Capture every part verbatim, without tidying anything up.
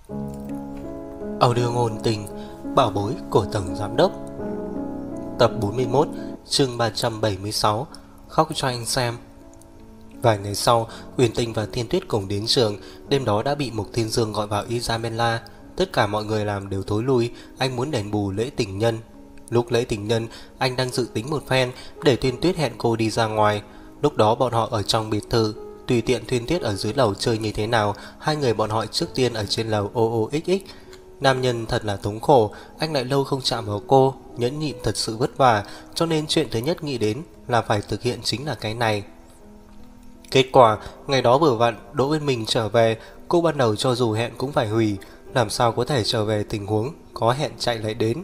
Audio ngôn tình, bảo bối của Tổng Giám Đốc. Tập bốn mươi mốt, chương ba trăm bảy mươi sáu, khóc cho anh xem. Vài ngày sau, Huyền Tinh và Thiên Tuyết cùng đến trường. Đêm đó đã bị Mục Thiên Dương gọi vào Isabella. Tất cả mọi người làm đều thối lui. Anh muốn đền bù lễ tình nhân. Lúc lễ tình nhân, anh đang dự tính một phen để Thiên Tuyết hẹn cô đi ra ngoài. Lúc đó bọn họ ở trong biệt thự, tùy tiện Thiên Tuyết ở dưới lầu chơi như thế nào. Hai người bọn họ trước tiên ở trên lầu ô ô ích ích. Nam nhân thật là thống khổ, anh lại lâu không chạm vào cô, nhẫn nhịn thật sự vất vả, cho nên chuyện thứ nhất nghĩ đến là phải thực hiện chính là cái này. Kết quả, ngày đó vừa vặn Đỗ Uyên Minh trở về, cô ban đầu cho dù hẹn cũng phải hủy, làm sao có thể trở về tình huống có hẹn chạy lại đến.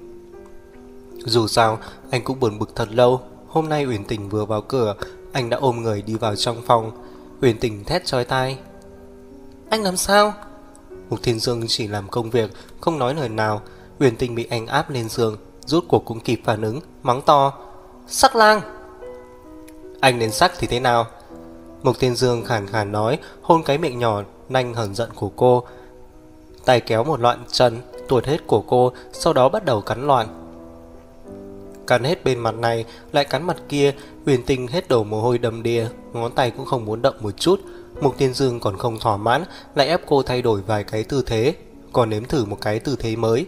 Dù sao, anh cũng buồn bực thật lâu. Hôm nay Uyển Tình vừa vào cửa, anh đã ôm người đi vào trong phòng. Uyển Tình thét chói tai: "Anh làm sao?" Mục Thiên Dương chỉ làm công việc, không nói lời nào. Uyển Tình bị anh áp lên giường, rốt cuộc cũng kịp phản ứng, mắng to: "Sắc lang!" "Anh đến sắc thì thế nào?" Mục Thiên Dương khàn khàn nói, hôn cái miệng nhỏ nanh hờn giận của cô. Tay kéo một loạn chân, tuột hết của cô, sau đó bắt đầu cắn loạn. Cắn hết bên mặt này, lại cắn mặt kia. Uyển Tình hết đổ mồ hôi đầm đìa, ngón tay cũng không muốn động một chút. Mục Thiên Dương còn không thỏa mãn, lại ép cô thay đổi vài cái tư thế, còn nếm thử một cái tư thế mới.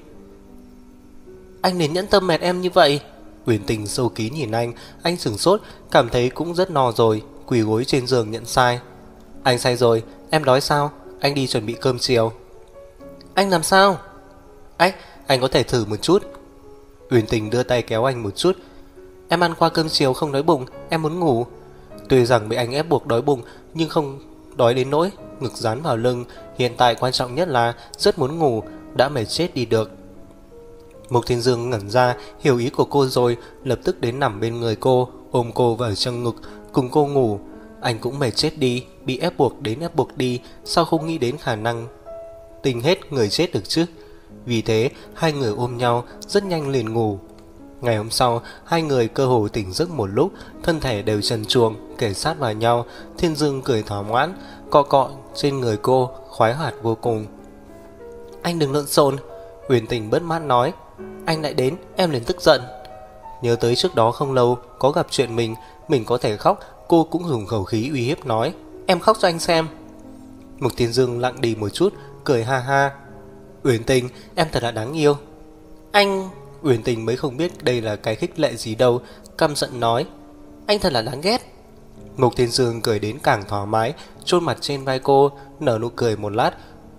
"Anh đến nhẫn tâm mệt em như vậy?" Uyển Tình sâu kín nhìn anh, anh sửng sốt, cảm thấy cũng rất no rồi, quỳ gối trên giường nhận sai. "Anh say rồi, em đói sao? Anh đi chuẩn bị cơm chiều." "Anh làm sao?" "Ách, anh có thể thử một chút." Uyển Tình đưa tay kéo anh một chút. "Em ăn qua cơm chiều không đói bụng, em muốn ngủ." Tuy rằng bị anh ép buộc đói bụng, nhưng không đói đến nỗi ngực dán vào lưng. Hiện tại quan trọng nhất là rất muốn ngủ, đã mệt chết đi được. Mục Thiên Dương ngẩn ra, hiểu ý của cô rồi, lập tức đến nằm bên người cô, ôm cô vào trong ngực, cùng cô ngủ. Anh cũng mệt chết đi, bị ép buộc đến ép buộc đi, sao không nghĩ đến khả năng tình hết người chết được chứ. Vì thế, hai người ôm nhau, rất nhanh liền ngủ. Ngày hôm sau, hai người cơ hồ tỉnh giấc một lúc, thân thể đều trần truồng, kề sát vào nhau. Thiên Dương cười thỏa mãn, cọ cọ trên người cô, khoái hoạt vô cùng. "Anh đừng lộn xộn." Uyển Tình bất mãn nói. "Anh lại đến, em liền tức giận." Nhớ tới trước đó không lâu, có gặp chuyện mình, mình có thể khóc, cô cũng dùng khẩu khí uy hiếp nói: "Em khóc cho anh xem." Mục Thiên Dương lặng đi một chút, cười ha ha. "Uyển Tình, em thật là đáng yêu." "Anh..." Uyển Tình mới không biết đây là cái khích lệ gì đâu, căm giận nói: "Anh thật là đáng ghét." Mục Thiên Dương cười đến càng thoải mái, chôn mặt trên vai cô, nở nụ cười một lát,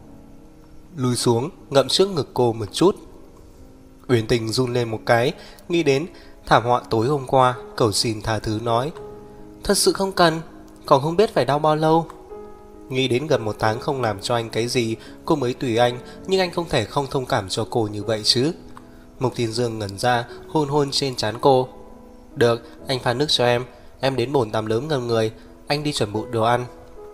lùi xuống, ngậm trước ngực cô một chút. Uyển Tình run lên một cái, nghĩ đến thảm họa tối hôm qua, cầu xin tha thứ nói: "Thật sự không cần, còn không biết phải đau bao lâu." Nghĩ đến gần một tháng không làm cho anh cái gì, cô mới tùy anh, nhưng anh không thể không thông cảm cho cô như vậy chứ. Mục Thiên Dương ngẩn ra, hôn hôn trên trán cô. "Được, anh pha nước cho em, em đến bồn tắm lớn ngâm người, anh đi chuẩn bị đồ ăn."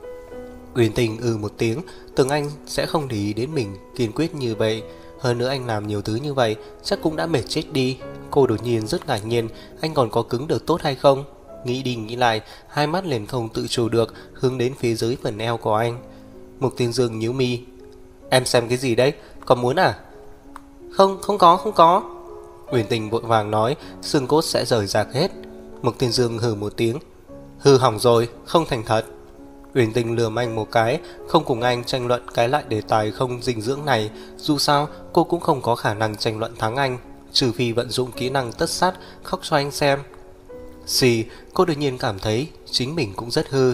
Uyển Tình ừ một tiếng, tưởng anh sẽ không để ý đến mình kiên quyết như vậy. Hơn nữa anh làm nhiều thứ như vậy, chắc cũng đã mệt chết đi. Cô đột nhiên rất ngạc nhiên, anh còn có cứng được tốt hay không? Nghĩ đi nghĩ lại, hai mắt liền không tự chủ được, hướng đến phía dưới phần eo của anh. Mục Thiên Dương nhíu mi. "Em xem cái gì đấy, còn muốn à?" "Không, không có, không có." Uyển Tình vội vàng nói, xương cốt sẽ rời rạc hết. Mục Thiên Dương hừ một tiếng. "Hư hỏng rồi, không thành thật." Uyển Tình lườm anh một cái, không cùng anh tranh luận cái lại đề tài không dinh dưỡng này. Dù sao, cô cũng không có khả năng tranh luận thắng anh, trừ phi vận dụng kỹ năng tất sát, khóc cho anh xem. Xì, cô đột nhiên cảm thấy chính mình cũng rất hư.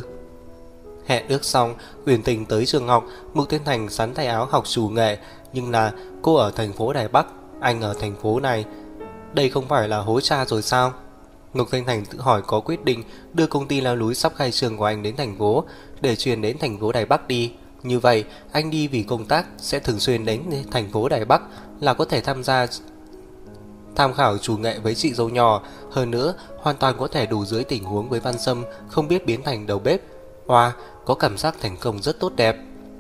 Hẹn ước xong, Uyển Tình tới trường học. Mục Thiên Thành sắn tay áo học chủ nghệ, nhưng là cô ở thành phố Đài Bắc, anh ở thành phố này. Đây không phải là hối cha rồi sao? Mục Thiên Thành tự hỏi có quyết định đưa công ty leo núi sắp khai trương của anh đến thành phố, để chuyển đến thành phố Đài Bắc đi. Như vậy, anh đi vì công tác sẽ thường xuyên đến thành phố Đài Bắc, là có thể tham gia tham khảo chủ nghệ với chị dâu nhỏ. Hơn nữa, hoàn toàn có thể đủ dưới tình huống với Văn Sâm không biết biến thành đầu bếp. Hoa, có cảm giác thành công rất tốt đẹp.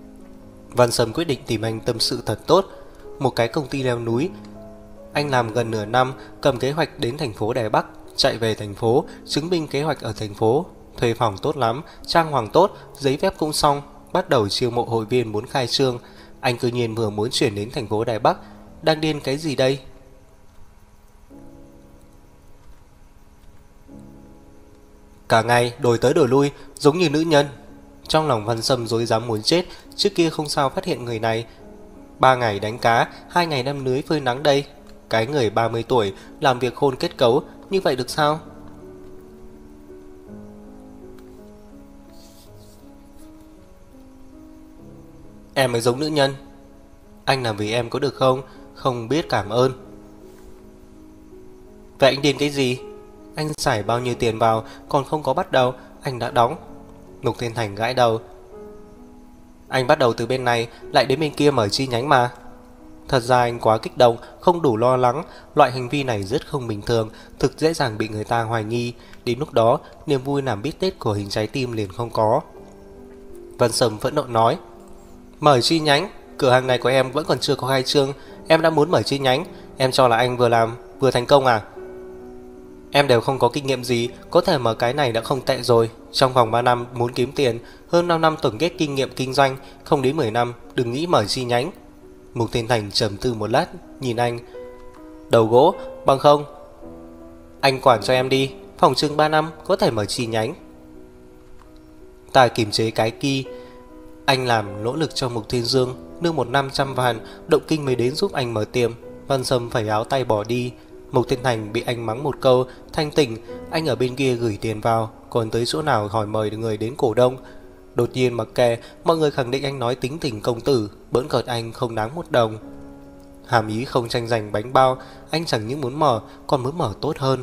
Văn Sâm quyết định tìm anh tâm sự thật tốt. Một cái công ty leo núi, anh làm gần nửa năm, cầm kế hoạch đến thành phố Đài Bắc, chạy về thành phố, chứng minh kế hoạch ở thành phố. Thuê phòng tốt lắm, trang hoàng tốt, giấy phép cũng xong, bắt đầu chiêu mộ hội viên muốn khai trương. Anh cư nhiên vừa muốn chuyển đến thành phố Đài Bắc, đang điên cái gì đây? Cả ngày đổi tới đổi lui, giống như nữ nhân. Trong lòng Văn Sâm rối rắm muốn chết. Trước kia không sao phát hiện người này. Ba ngày đánh cá, hai ngày đâm lưới phơi nắng đây. Cái người ba mươi tuổi làm việc khôn kết cấu, như vậy được sao? Em mới giống nữ nhân. Anh làm vì em có được không? Không biết cảm ơn. Vậy anh điên cái gì? Anh xài bao nhiêu tiền vào, còn không có bắt đầu, anh đã đóng. Mục Thiên Thành gãi đầu. Anh bắt đầu từ bên này, lại đến bên kia mở chi nhánh mà. Thật ra anh quá kích động, không đủ lo lắng. Loại hành vi này rất không bình thường, thực dễ dàng bị người ta hoài nghi. Đến lúc đó, niềm vui làm bít tết của hình trái tim liền không có. Văn Sâm phẫn nộ nói. Mở chi nhánh? Cửa hàng này của em vẫn còn chưa có khai trương, em đã muốn mở chi nhánh. Em cho là anh vừa làm vừa thành công à? Em đều không có kinh nghiệm gì, có thể mở cái này đã không tệ rồi. Trong vòng ba năm muốn kiếm tiền, hơn năm năm tổng kết kinh nghiệm kinh doanh, không đến mười năm đừng nghĩ mở chi nhánh. Mục Thiên Thành trầm tư một lát, nhìn anh. Đầu gỗ, bằng không? Anh quản cho em đi, phòng chừng ba năm có thể mở chi nhánh. Ta kiềm chế cái kỳ. Anh làm nỗ lực cho Mục Thiên Dương, nương một năm trăm vạn, động kinh mới đến giúp anh mở tiệm. Văn Sâm phải áo tay bỏ đi. Mục Thiên Thành bị anh mắng một câu, thanh tỉnh. Anh ở bên kia gửi tiền vào, còn tới chỗ nào hỏi mời người đến cổ đông. Đột nhiên mặc kệ, mọi người khẳng định anh nói tính tình công tử, bỡn cợt anh không đáng một đồng. Hàm ý không tranh giành bánh bao, anh chẳng những muốn mở, còn muốn mở tốt hơn.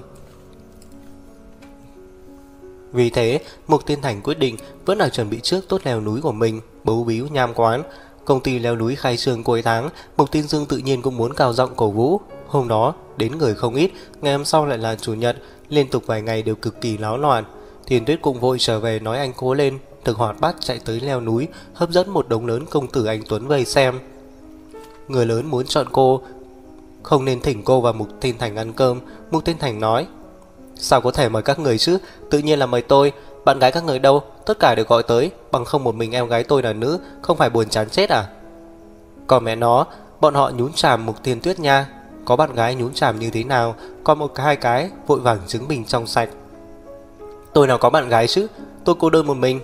Vì thế, Mục Thiên Thành quyết định vẫn là chuẩn bị trước tốt leo núi của mình, bấu víu nham quán. Công ty leo núi khai trương cuối tháng, Mục Thiên Dương tự nhiên cũng muốn cao giọng cổ vũ. Hôm đó, đến người không ít, ngày hôm sau lại là chủ nhật, liên tục vài ngày đều cực kỳ náo loạn. Thiên Tuyết cũng vội trở về nói anh cố lên, thực hoạt bát chạy tới leo núi, hấp dẫn một đống lớn công tử anh tuấn vây xem. Người lớn muốn chọn cô, không nên thỉnh cô và Mục Thiên Thành ăn cơm. Mục Thiên Thành nói, sao có thể mời các người chứ, tự nhiên là mời tôi. Bạn gái các người đâu, tất cả đều gọi tới, bằng không một mình em gái tôi là nữ, không phải buồn chán chết à? Còn mẹ nó, bọn họ nhún chàm Mục Thiên Tuyết nha. Có bạn gái nhún chàm như thế nào, còn một hai cái vội vàng chứng minh trong sạch. Tôi nào có bạn gái chứ, tôi cô đơn một mình.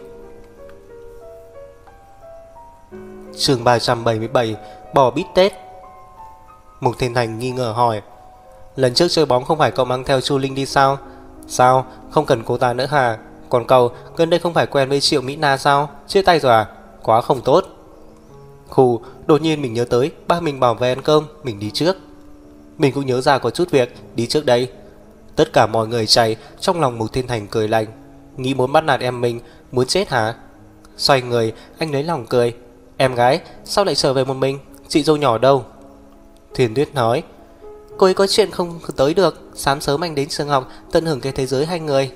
Chương ba trăm bảy mươi bảy, bò bít tết. Mục Thiên Thành nghi ngờ hỏi, lần trước chơi bóng không phải cậu mang theo Chu Linh đi sao? Sao, không cần cô ta nữa hả? Còn cậu, gần đây không phải quen với Triệu Mỹ Na sao? Chia tay rồi à? Quá không tốt. Khù, đột nhiên mình nhớ tới, ba mình bảo về ăn cơm, mình đi trước. Mình cũng nhớ ra có chút việc, đi trước đây. Tất cả mọi người chạy, trong lòng Mục Thiên Thành cười lạnh. Nghĩ muốn bắt nạt em mình, muốn chết hả? Xoay người, anh lấy lòng cười. Em gái, sao lại trở về một mình? Chị dâu nhỏ đâu? Thiên Tuyết nói, cô ấy có chuyện không tới được, sáng sớm anh đến trường học, tận hưởng cái thế giới hai người.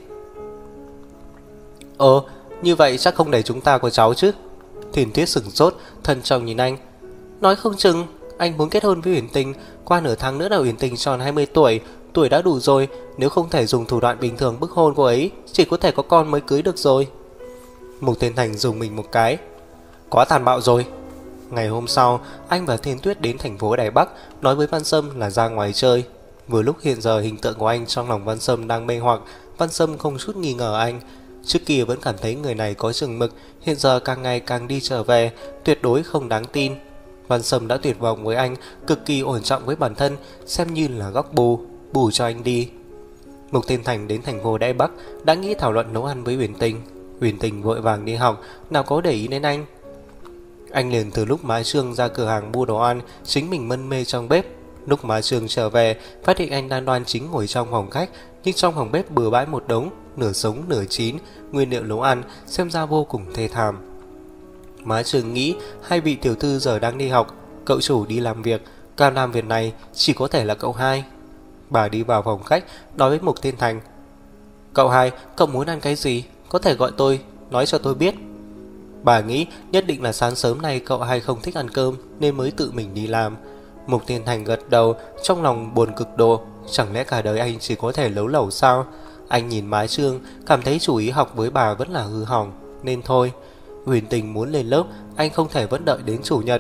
Ồ, như vậy chắc không để chúng ta có cháu chứ? Thiên Tuyết sửng sốt, thân trọng nhìn anh. Nói không chừng anh muốn kết hôn với Uyển Tình, qua nửa tháng nữa là Uyển Tình tròn hai mươi tuổi, tuổi đã đủ rồi, nếu không thể dùng thủ đoạn bình thường bức hôn cô ấy, chỉ có thể có con mới cưới được rồi. Mục Thiên Thành dùng mình một cái. Quá tàn bạo rồi. Ngày hôm sau, anh và Thiên Tuyết đến thành phố Đài Bắc, nói với Văn Sâm là ra ngoài chơi. Vừa lúc hiện giờ hình tượng của anh trong lòng Văn Sâm đang mê hoặc, Văn Sâm không chút nghi ngờ anh. Trước kia vẫn cảm thấy người này có chừng mực, hiện giờ càng ngày càng đi trở về, tuyệt đối không đáng tin. Văn Sâm đã tuyệt vọng với anh, cực kỳ ổn trọng với bản thân, xem như là góc bù, bù cho anh đi. Mục Thiên Thành đến thành phố Đài Bắc, đã nghĩ thảo luận nấu ăn với Uyển Tình. Uyển Tình vội vàng đi học, nào có để ý đến anh. Anh liền từ lúc Má Trương ra cửa hàng mua đồ ăn, chính mình mân mê trong bếp. Lúc Má Trương trở về, phát hiện anh đang đoan chính ngồi trong phòng khách, nhưng trong phòng bếp bừa bãi một đống, nửa sống nửa chín, nguyên liệu nấu ăn, xem ra vô cùng thê thảm. Má Trương nghĩ hai vị tiểu thư giờ đang đi học, cậu chủ đi làm việc, cao làm việc này chỉ có thể là cậu hai. Bà đi vào phòng khách, nói với Mục Thiên Thành, cậu hai, cậu muốn ăn cái gì? Có thể gọi tôi, nói cho tôi biết. Bà nghĩ nhất định là sáng sớm nay cậu hai không thích ăn cơm nên mới tự mình đi làm. Mục Thiên Thành gật đầu, trong lòng buồn cực độ. Chẳng lẽ cả đời anh chỉ có thể lấu lẩu sao? Anh nhìn Má Trương, cảm thấy chủ ý học với bà vẫn là hư hỏng, nên thôi. Uyển Tình muốn lên lớp, anh không thể vẫn đợi đến chủ nhật.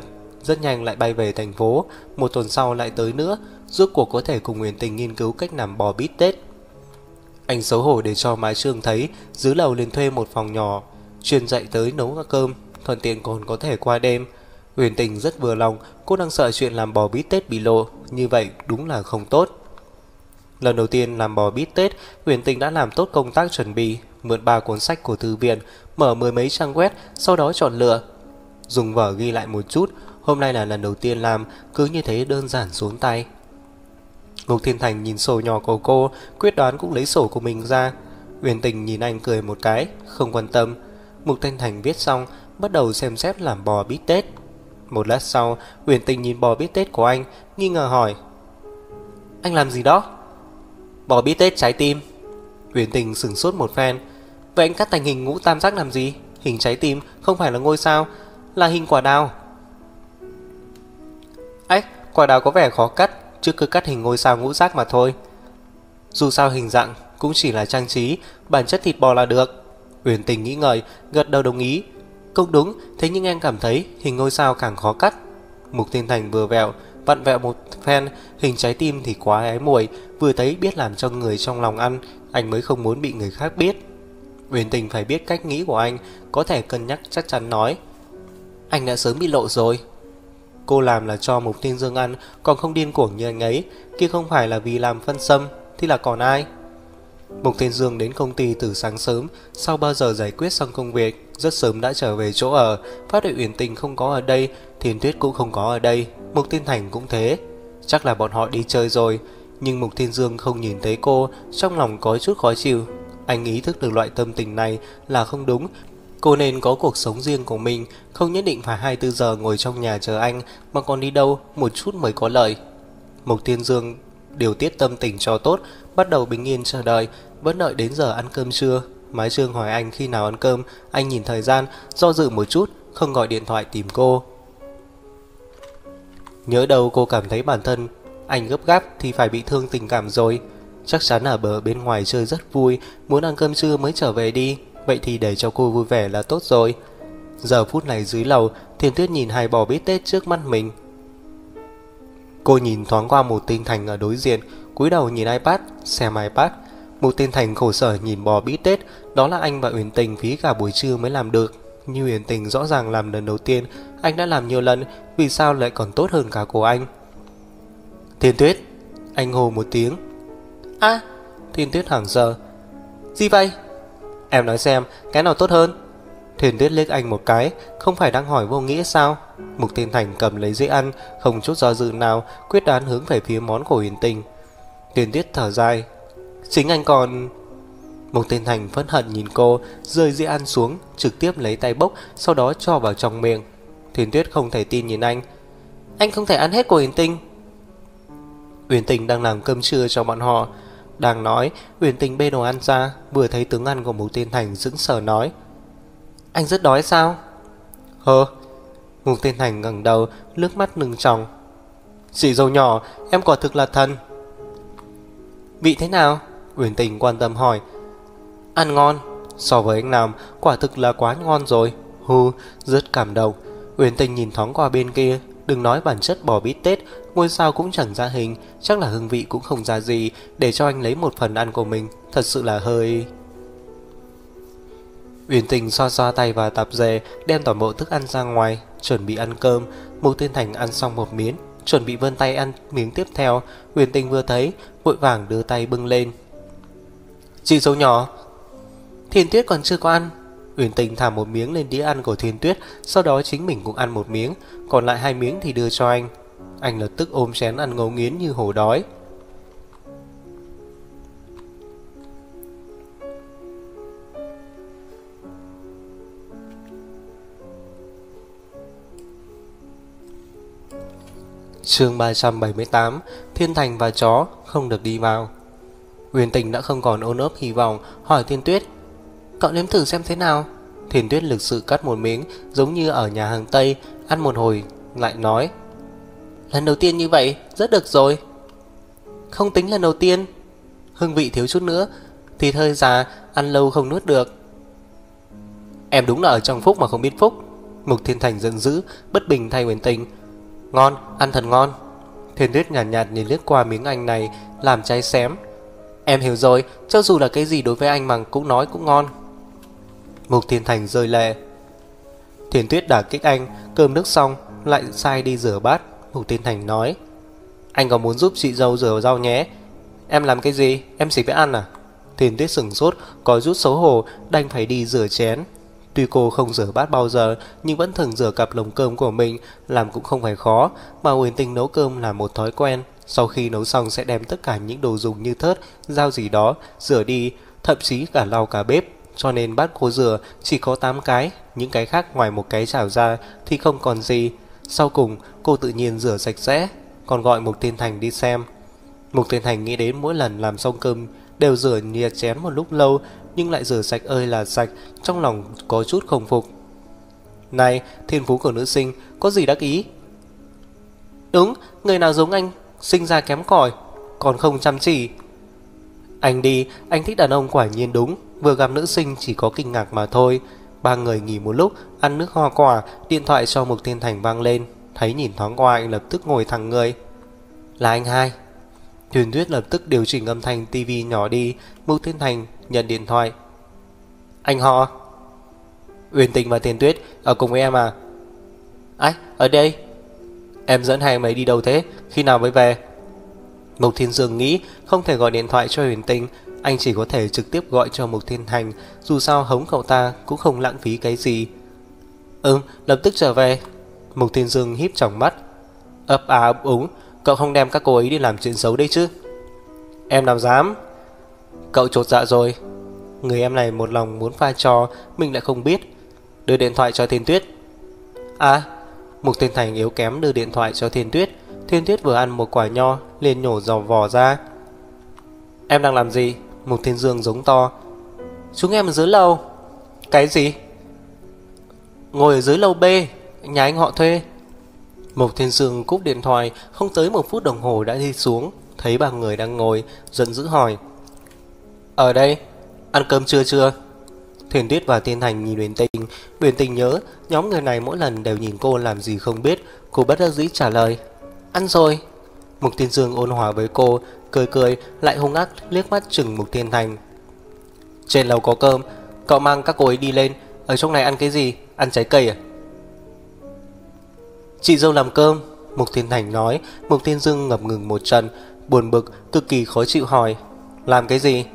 rất nhanh lại bay về thành phố, một tuần sau lại tới nữa, rốt cuộc có thể cùng Uyển Tình nghiên cứu cách làm bò bít tết. Anh xấu hổ để cho Mái Trương thấy, dưới lầu liền thuê một phòng nhỏ, chuyên dạy tới nấu cơm, thuận tiện còn có thể qua đêm. Uyển Tình rất vừa lòng, cô đang sợ chuyện làm bò bít tết bị lộ, như vậy đúng là không tốt. Lần đầu tiên làm bò bít tết, Uyển Tình đã làm tốt công tác chuẩn bị, mượn ba cuốn sách của thư viện, mở mười mấy trang web, sau đó chọn lựa, dùng vở ghi lại một chút. Hôm nay là lần đầu tiên làm, cứ như thế đơn giản xuống tay. Mục Thiên Thành nhìn sổ nhỏ của cô, quyết đoán cũng lấy sổ của mình ra. Uyển Tình nhìn anh cười một cái, không quan tâm. Mục Thiên Thành viết xong, bắt đầu xem xét làm bò bít tết. Một lát sau, Uyển Tình nhìn bò bít tết của anh, nghi ngờ hỏi: Anh làm gì đó? Bò bít tết trái tim. Uyển Tình sửng sốt một phen. Vậy anh cắt thành hình ngũ tam giác làm gì? Hình trái tim không phải là ngôi sao, là hình quả đào. Ách, quả đào có vẻ khó cắt, chứ cứ cắt hình ngôi sao ngũ giác mà thôi. Dù sao hình dạng cũng chỉ là trang trí, bản chất thịt bò là được. Uyển Tình nghĩ ngợi, gật đầu đồng ý. Cũng đúng, thế nhưng em cảm thấy hình ngôi sao càng khó cắt. Mục Thiên Thành vừa vẹo, vặn vẹo một phen, hình trái tim thì quá ái muội, vừa thấy biết làm cho người trong lòng ăn, anh mới không muốn bị người khác biết. Uyển Tình phải biết cách nghĩ của anh, có thể cân nhắc chắc chắn nói: Anh đã sớm bị lộ rồi. Cô làm là cho Mục Thiên Dương ăn, còn không điên cuồng như anh ấy, kia không phải là vì làm phân xâm, thì là còn ai? Mục Thiên Dương đến công ty từ sáng sớm, sau bao giờ giải quyết xong công việc, rất sớm đã trở về chỗ ở. Phát hiện Uyển Tình không có ở đây, Thiên Tuyết cũng không có ở đây, Mục Thiên Thành cũng thế. Chắc là bọn họ đi chơi rồi. Nhưng Mục Thiên Dương không nhìn thấy cô, trong lòng có chút khó chịu. Anh ý thức được loại tâm tình này là không đúng. Cô nên có cuộc sống riêng của mình, không nhất định phải hai mươi tư giờ ngồi trong nhà chờ anh, mà còn đi đâu một chút mới có lợi. Mục Thiên Dương điều tiết tâm tình cho tốt, bắt đầu bình yên chờ đợi, vẫn đợi đến giờ ăn cơm trưa. Mái Trương hỏi anh khi nào ăn cơm, anh nhìn thời gian, do dự một chút, không gọi điện thoại tìm cô. Nhớ đâu cô cảm thấy bản thân anh gấp gáp thì phải bị thương tình cảm rồi. Chắc chắn ở bờ bên ngoài chơi rất vui, muốn ăn cơm trưa mới trở về đi, vậy thì để cho cô vui vẻ là tốt rồi. Giờ phút này dưới lầu, Thiên Tuyết nhìn hai bò bít tết trước mắt mình. Cô nhìn thoáng qua Một Tinh Thành ở đối diện, cúi đầu nhìn iPad, xem iPad. Một Tinh Thành khổ sở nhìn bò bít tết, đó là anh và Uyển Tình phí cả buổi trưa mới làm được. Như Uyển Tình rõ ràng làm lần đầu tiên, anh đã làm nhiều lần, vì sao lại còn tốt hơn cả của anh? Thiên Tuyết, anh hô một tiếng. A, à, Thiên Tuyết hoảng sợ. Gì vậy? Em nói xem, cái nào tốt hơn? Thiên Tuyết liếc anh một cái, không phải đang hỏi vô nghĩa sao? Mục Thiên Thành cầm lấy dĩa ăn, không chút do dự nào, quyết đoán hướng về phía món của Uyển Tình. Thiên Tuyết thở dài. Chính anh còn... Mục Thiên Thành phẫn hận nhìn cô, rơi dĩa ăn xuống, trực tiếp lấy tay bốc, sau đó cho vào trong miệng. Thiên Tuyết không thể tin nhìn anh. Anh không thể ăn hết của Uyển Tình. Uyển Tình đang làm cơm trưa cho bọn họ. Đang nói, Uyển Tình bê đồ ăn ra, vừa thấy tướng ăn của Mục Thiên Thành sững sờ nói: Anh rất đói sao? Hơ. Mục Thiên Thành ngẩng đầu, nước mắt nừng tròng. Chị dâu nhỏ, em quả thực là thần. Vị thế nào? Uyển Tình quan tâm hỏi. Ăn ngon, so với anh làm, quả thực là quá ngon rồi. Hừ, rất cảm động. Uyển Tình nhìn thoáng qua bên kia. Đừng nói bản chất bò bít tết, ngôi sao cũng chẳng ra hình, chắc là hương vị cũng không ra gì, để cho anh lấy một phần ăn của mình, thật sự là hơi... Uyển Tình xoa xoa tay và tạp dề, đem toàn bộ thức ăn ra ngoài, chuẩn bị ăn cơm. Mục Thiên Thành ăn xong một miếng, chuẩn bị vươn tay ăn miếng tiếp theo. Uyển Tình vừa thấy, vội vàng đưa tay bưng lên. Chị dâu nhỏ. Thiên Tuyết còn chưa có ăn. Uyển Tình thả một miếng lên đĩa ăn của Thiên Tuyết, sau đó chính mình cũng ăn một miếng, còn lại hai miếng thì đưa cho anh. Anh lập tức ôm chén ăn ngấu nghiến như hổ đói. Chương ba trăm bảy mươi tám. Thiên Thành và chó không được đi vào. Uyển Tình đã không còn ôm ấp hy vọng, hỏi Thiên Tuyết: Cậu nếm thử xem thế nào? Thiên Tuyết lực sự cắt một miếng, giống như ở nhà hàng Tây, ăn một hồi lại nói: Lần đầu tiên như vậy, rất được rồi. Không tính lần đầu tiên, hương vị thiếu chút nữa, thịt hơi già, ăn lâu không nuốt được. Em đúng là ở trong phúc mà không biết phúc. Mục Thiên Thành giận dữ, bất bình thay Uyển Tình. Ngon, ăn thật ngon. Thiên Tuyết nhàn nhạt, nhạt nhìn lướt qua miếng anh này làm cháy xém. Em hiểu rồi, cho dù là cái gì đối với anh mà cũng nói cũng ngon. Mục Thiên Thành rơi lệ. Thiên Tuyết đả kích anh, cơm nước xong lại sai đi rửa bát. Mục Thiên Thành nói, anh có muốn giúp chị dâu rửa rau nhé. Em làm cái gì, em chỉ phải ăn à? Thiên Tuyết sửng sốt, có chút xấu hổ, đành phải đi rửa chén. Tuy cô không rửa bát bao giờ, nhưng vẫn thường rửa cặp lồng cơm của mình, làm cũng không phải khó, mà Huyền Tinh nấu cơm là một thói quen. Sau khi nấu xong sẽ đem tất cả những đồ dùng như thớt, dao gì đó, rửa đi, thậm chí cả lau cả bếp. Cho nên bát cô rửa chỉ có tám cái, những cái khác ngoài một cái chảo ra thì không còn gì. Sau cùng, cô tự nhiên rửa sạch sẽ, còn gọi Mục Thiên Thành đi xem. Mục Thiên Thành nghĩ đến mỗi lần làm xong cơm đều rửa nhìa chén một lúc lâu, nhưng lại rửa sạch ơi là sạch, trong lòng có chút không phục. Này, thiên phú của nữ sinh có gì đắc ý? Đúng, người nào giống anh sinh ra kém cỏi, còn không chăm chỉ. Anh đi, anh thích đàn ông quả nhiên đúng, vừa gặp nữ sinh chỉ có kinh ngạc mà thôi. Ba người nghỉ một lúc, ăn nước hoa quả, điện thoại cho Mục Thiên Thành vang lên. Thấy nhìn thoáng qua anh lập tức ngồi thẳng người. Là anh hai. Huyền Tuyết lập tức điều chỉnh âm thanh tivi nhỏ đi. Mục Thiên Thành nhận điện thoại. Anh họ. Huyền Tình và Thiên Tuyết ở cùng với em à? Ái, ở đây. Em dẫn hai mấy đi đâu thế, khi nào mới về? Mục Thiên Dương nghĩ không thể gọi điện thoại cho Huyền Tình, anh chỉ có thể trực tiếp gọi cho Mục Thiên Thành, dù sao hống cậu ta cũng không lãng phí cái gì. Ừm, lập tức trở về. Mục Thiên Dương híp tròng mắt. Ấp à ấp úng, cậu không đem các cô ấy đi làm chuyện xấu đấy chứ? Em nào dám. Cậu chột dạ rồi. Người em này một lòng muốn pha trò, mình lại không biết. Đưa điện thoại cho Thiên Tuyết. À, Mục Thiên Thành yếu kém đưa điện thoại cho Thiên Tuyết. Thiên Tuyết vừa ăn một quả nho liền nhổ giò vỏ ra. Em đang làm gì? Mục Thiên Dương giống to. Chúng em ở dưới lầu. Cái gì? Ngồi ở dưới lầu B, nhà anh họ thuê. Mục Thiên Dương cúp điện thoại, không tới một phút đồng hồ đã đi xuống, thấy ba người đang ngồi, giận dữ hỏi. Ở đây, ăn cơm trưa chưa? Thiên Tuyết và Thiên Thành nhìn Huyền Tình. Huyền Tình nhớ nhóm người này mỗi lần đều nhìn cô làm gì không biết. Cô bất đắc dĩ trả lời. Ăn rồi. Mục Thiên Dương ôn hòa với cô, cười cười lại hung ác liếc mắt chừng Mục Thiên Thành. Trên lầu có cơm, cậu mang các cô ấy đi lên. Ở trong này ăn cái gì? Ăn trái cây à? Chị dâu làm cơm. Mục Thiên Thành nói. Mục Thiên Dương ngập ngừng một trận, buồn bực, cực kỳ khó chịu hỏi. Làm cái gì?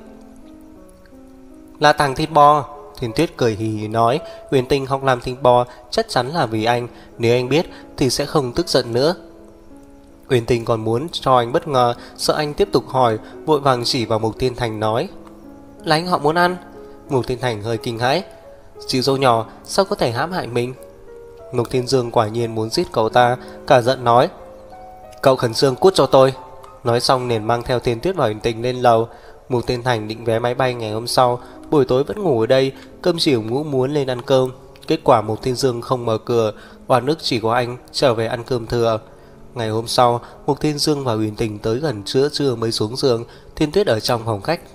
Là tàng thịt bò. Thiên Tuyết cười hì hì nói. Huyền Tinh học làm thịt bò chắc chắn là vì anh, nếu anh biết thì sẽ không tức giận nữa. Huyền Tinh còn muốn cho anh bất ngờ, sợ anh tiếp tục hỏi, vội vàng chỉ vào Mục Thiên Thành nói. Là anh họ muốn ăn. Mục Thiên Thành hơi kinh hãi. Chị dâu nhỏ sao có thể hãm hại mình? Mục Thiên Dương quả nhiên muốn giết cậu ta, cả giận nói. Cậu khẩn trương cút cho tôi. Nói xong liền mang theo Thiên Tuyết và Huyền Tình lên lầu. Mục Thiên Thành định vé máy bay ngày hôm sau, buổi tối vẫn ngủ ở đây, cơm chiều ngủ muốn lên ăn cơm. Kết quả Mục Thiên Dương không mở cửa, oan ức chỉ có anh trở về ăn cơm thừa. Ngày hôm sau, Mục Thiên Dương và Huyền Tình tới gần trưa trưa mới xuống giường. Thiên Tuyết ở trong phòng khách.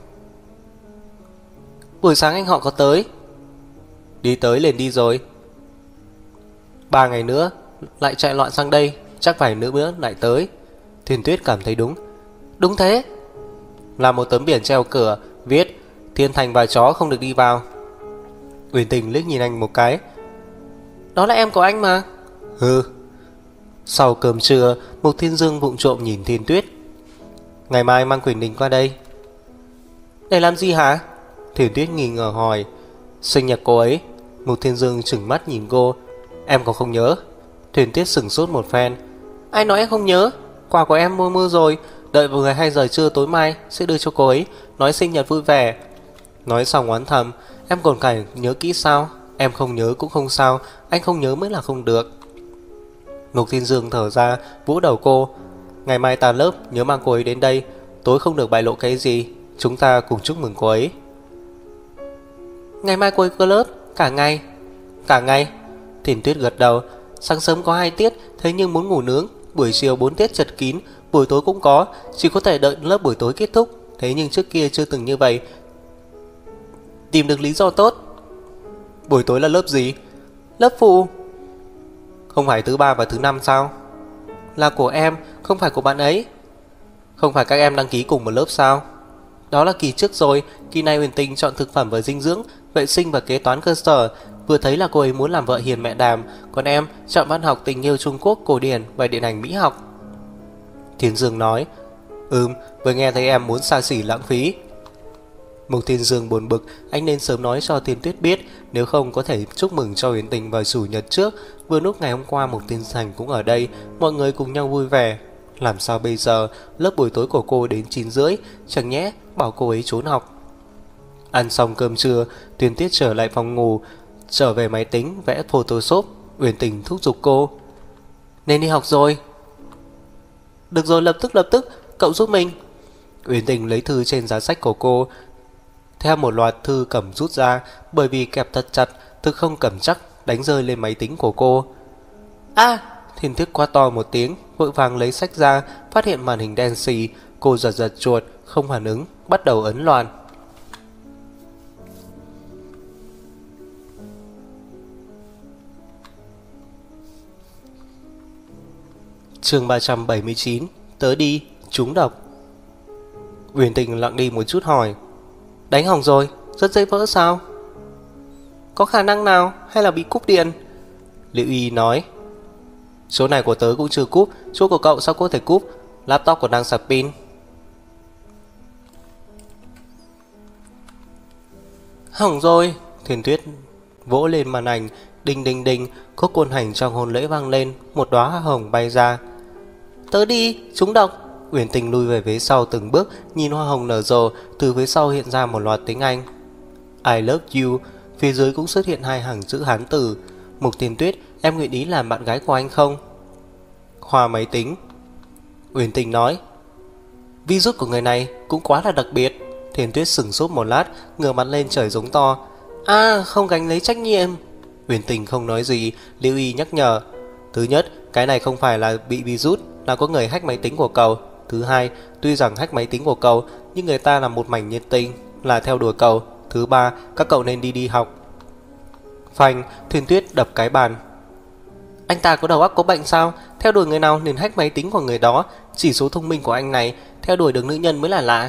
Buổi sáng anh họ có tới. Đi tới liền đi rồi. Ba ngày nữa lại chạy loạn sang đây, chắc vài nữa nữa lại tới. Thiên Tuyết cảm thấy đúng. Đúng thế. Làm một tấm biển treo cửa, viết Thiên Thành và chó không được đi vào. Huyền Tình liếc nhìn anh một cái. Đó là em của anh mà. Hừ. Sau cơm trưa, Mục Thiên Dương vụng trộm nhìn Thiên Tuyết. Ngày mai mang Quyền Đình qua đây. Để làm gì hả? Thiên Tuyết nghi ngờ hỏi. Sinh nhật cô ấy. Mục Thiên Dương trừng mắt nhìn cô. Em còn không nhớ? Thiên Tuyết sửng sốt một phen. Ai nói em không nhớ? Quà của em mua mua rồi, đợi vào ngày hai giờ trưa tối mai sẽ đưa cho cô ấy, nói sinh nhật vui vẻ. Nói xong oán thầm. Em còn phải nhớ kỹ sao? Em không nhớ cũng không sao, anh không nhớ mới là không được. Mục Thiên Dương thở ra, vỗ đầu cô. Ngày mai tan lớp nhớ mang cô ấy đến đây, tối không được bại lộ cái gì, chúng ta cùng chúc mừng cô ấy. Ngày mai cô ấy có lớp? Cả ngày? Cả ngày. Thiên Tuyết gật đầu. Sáng sớm có hai tiết, thế nhưng muốn ngủ nướng. Buổi chiều bốn tiết chật kín, buổi tối cũng có, chỉ có thể đợi lớp buổi tối kết thúc. Thế nhưng trước kia chưa từng như vậy. Tìm được lý do tốt. Buổi tối là lớp gì? Lớp phụ. Không phải thứ ba và thứ năm sao? Là của em, không phải của bạn ấy. Không phải các em đăng ký cùng một lớp sao? Đó là kỳ trước rồi. Kỳ này Huyền Tình chọn thực phẩm và dinh dưỡng, vệ sinh và kế toán cơ sở. Vừa thấy là cô ấy muốn làm vợ hiền mẹ đàm. Còn em chọn văn học, tình yêu Trung Quốc, cổ điển và điện ảnh mỹ học. Thiên Dương nói. Ừm, vừa nghe thấy em muốn xa xỉ lãng phí. Mục Thiên Dương buồn bực. Anh nên sớm nói cho Thiên Tuyết biết, nếu không có thể chúc mừng cho Huyền Tình vào chủ nhật trước. Vừa lúc ngày hôm qua Mục Thiên Thành cũng ở đây, mọi người cùng nhau vui vẻ. Làm sao bây giờ? Lớp buổi tối của cô đến chín rưỡi, chẳng nhẽ bảo cô ấy trốn học. Ăn xong cơm trưa, Tuyên Tiết trở lại phòng ngủ, trở về máy tính vẽ Photoshop. Huyền Tình thúc giục cô. Nên đi học rồi. Được rồi, lập tức lập tức, cậu giúp mình. Huyền Tình lấy thư trên giá sách của cô, theo một loạt thư cầm rút ra, bởi vì kẹp thật chặt, thực không cầm chắc, đánh rơi lên máy tính của cô. A! Thiên Tuyết quá to một tiếng, vội vàng lấy sách ra, phát hiện màn hình đen xì. Cô giật giật chuột, không phản ứng, bắt đầu ấn loạn. Chương ba trăm bảy mươi chín. Tớ đi, trúng độc. Huyền Tình lặng đi một chút hỏi. Đánh hỏng rồi, rất dễ vỡ sao? Có khả năng nào, hay là bị cúp điện? Liệu Y nói. Số này của tớ cũng chưa cúp, chỗ của cậu sao có thể cúp? Laptop còn đang sạc pin. Hỏng rồi. Thiên Tuyết vỗ lên màn ảnh. Đinh đinh đinh, có côn hành trong hôn lễ vang lên. Một đóa hoa hồng bay ra. Tớ đi, trúng độc. Huyền Tình lui về phía sau từng bước, nhìn hoa hồng nở rộ. Từ phía sau hiện ra một loạt tiếng Anh. I love you. Phía dưới cũng xuất hiện hai hàng chữ Hán từ. Mục Thiên Tuyết, em nguyện ý làm bạn gái của anh không? Khoa máy tính. Huyền Tình nói. Virus của người này cũng quá là đặc biệt. Thiên Tuyết sửng sốt một lát, ngửa mặt lên trời giống to. À, không gánh lấy trách nhiệm. Huyền Tình không nói gì. Liêu Y nhắc nhở. Thứ nhất, cái này không phải là bị virus, là có người hack máy tính của cậu. Thứ hai, tuy rằng hack máy tính của cậu, nhưng người ta là một mảnh nhiệt tình, là theo đuổi cậu. Thứ ba, các cậu nên đi đi học. Phanh, Thiên Tuyết đập cái bàn. Anh ta có đầu óc có bệnh sao? Theo đuổi người nào nên hack máy tính của người đó. Chỉ số thông minh của anh này, theo đuổi được nữ nhân mới là lạ.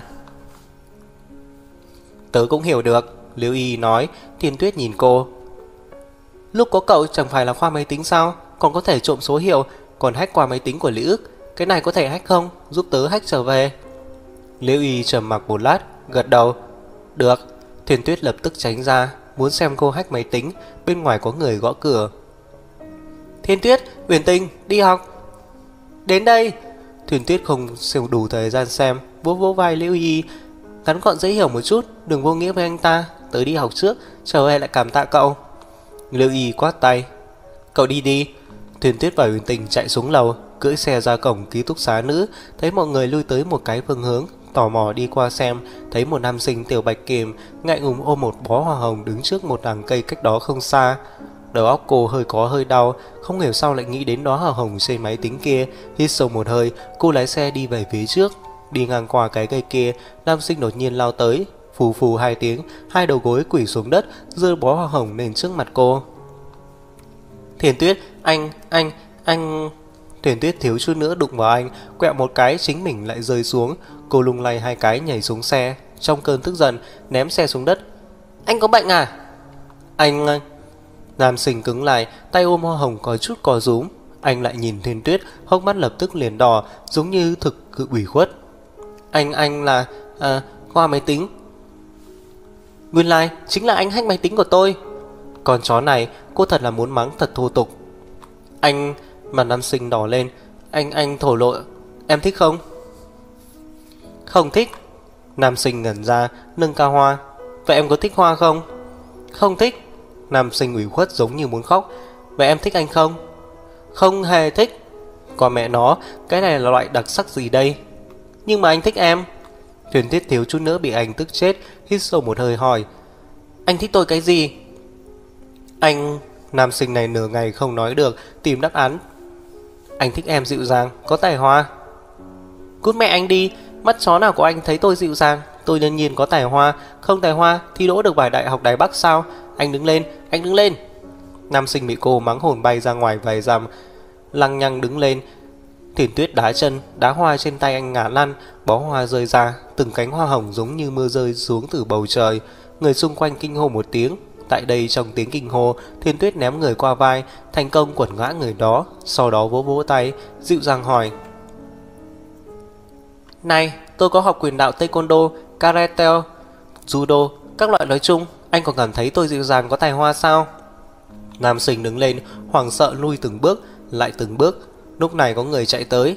Tớ cũng hiểu được, Liêu Y nói. Thiên Tuyết nhìn cô. Lúc có cậu chẳng phải là khoa máy tính sao? Còn có thể trộm số hiệu, còn hack qua máy tính của Lý Ức. Cái này có thể hack không? Giúp tớ hack trở về. Liêu Y trầm mặc một lát, gật đầu. Được. Thiên Tuyết lập tức tránh ra, muốn xem cô hack máy tính. Bên ngoài có người gõ cửa. Thiên Tuyết, Huyền Tình, đi học. Đến đây. Thiên Tuyết không xem đủ thời gian xem, vỗ vỗ vai Liêu Y. Ngắn gọn dễ hiểu một chút, đừng vô nghĩa với anh ta. Tớ đi học trước, trở về lại cảm tạ cậu. Liêu Y quát tay. Cậu đi đi. Thiên Tuyết và Huyền Tình chạy xuống lầu, cưỡi xe ra cổng ký túc xá nữ. Thấy mọi người lui tới một cái phương hướng, tò mò đi qua xem. Thấy một nam sinh tiểu bạch kiểm ngại ngùng ôm một bó hoa hồng đứng trước một đằng cây cách đó không xa. Đầu óc cô hơi có hơi đau, không hiểu sao lại nghĩ đến đóa hoa hồng trên máy tính kia. Hít sâu một hơi, cô lái xe đi về phía trước. Đi ngang qua cái cây kia, nam sinh đột nhiên lao tới. Phù phù hai tiếng, hai đầu gối quỳ xuống đất, rơi bó hoa hồng lên trước mặt cô. Thiên Tuyết, anh, anh, anh... Thiên Tuyết thiếu chút nữa đụng vào anh, quẹo một cái chính mình lại rơi xuống. Cô lung lay hai cái nhảy xuống xe, trong cơn tức giận ném xe xuống đất. Anh có bệnh à? Anh... Nam sinh cứng lại, tay ôm hoa hồng có chút co rúm. Anh lại nhìn Thiên Tuyết, hốc mắt lập tức liền đỏ, giống như thực cự ủy khuất. Anh, anh là... À, khoa máy tính. Nguyên lai, like, chính là anh hack máy tính của tôi. Con chó này, cô thật là muốn mắng thật thô tục. Anh... Mà nam sinh đỏ lên. Anh, anh thổ lộ. Em thích không? Không thích. Nam sinh ngẩn ra, nâng cao hoa. Vậy em có thích hoa không? Không thích. Nam sinh ủy khuất giống như muốn khóc. Vậy em thích anh không? Không hề thích. Còn mẹ nó, cái này là loại đặc sắc gì đây? Nhưng mà anh thích em. Thuyền Tiết thiếu chút nữa bị anh tức chết. Hít sâu một hơi hỏi. Anh thích tôi cái gì? Anh... Nam sinh này nửa ngày không nói được, tìm đáp án. Anh thích em dịu dàng, có tài hoa. Cút mẹ anh đi. Mắt chó nào của anh thấy tôi dịu dàng? Tôi đương nhiên có tài hoa. Không tài hoa thì đỗ được vào đại học Đài Bắc sao? Anh đứng lên, anh đứng lên. Nam sinh bị cô mắng hồn bay ra ngoài vài dặm, lăng nhăng đứng lên. Thiền Tuyết đá chân, đá hoa trên tay anh ngả lăn, bó hoa rơi ra, từng cánh hoa hồng giống như mưa rơi xuống từ bầu trời. Người xung quanh kinh hô một tiếng. Tại đây trong tiếng kinh hô, Thiền Tuyết ném người qua vai, thành công quật ngã người đó, sau đó vỗ vỗ tay, dịu dàng hỏi: "Này, tôi có học quyền đạo Taekwondo, Karate, Judo, các loại nói chung, anh còn cảm thấy tôi dịu dàng có tài hoa sao?" Nam sinh đứng lên, hoảng sợ lui từng bước, lại từng bước. Lúc này có người chạy tới.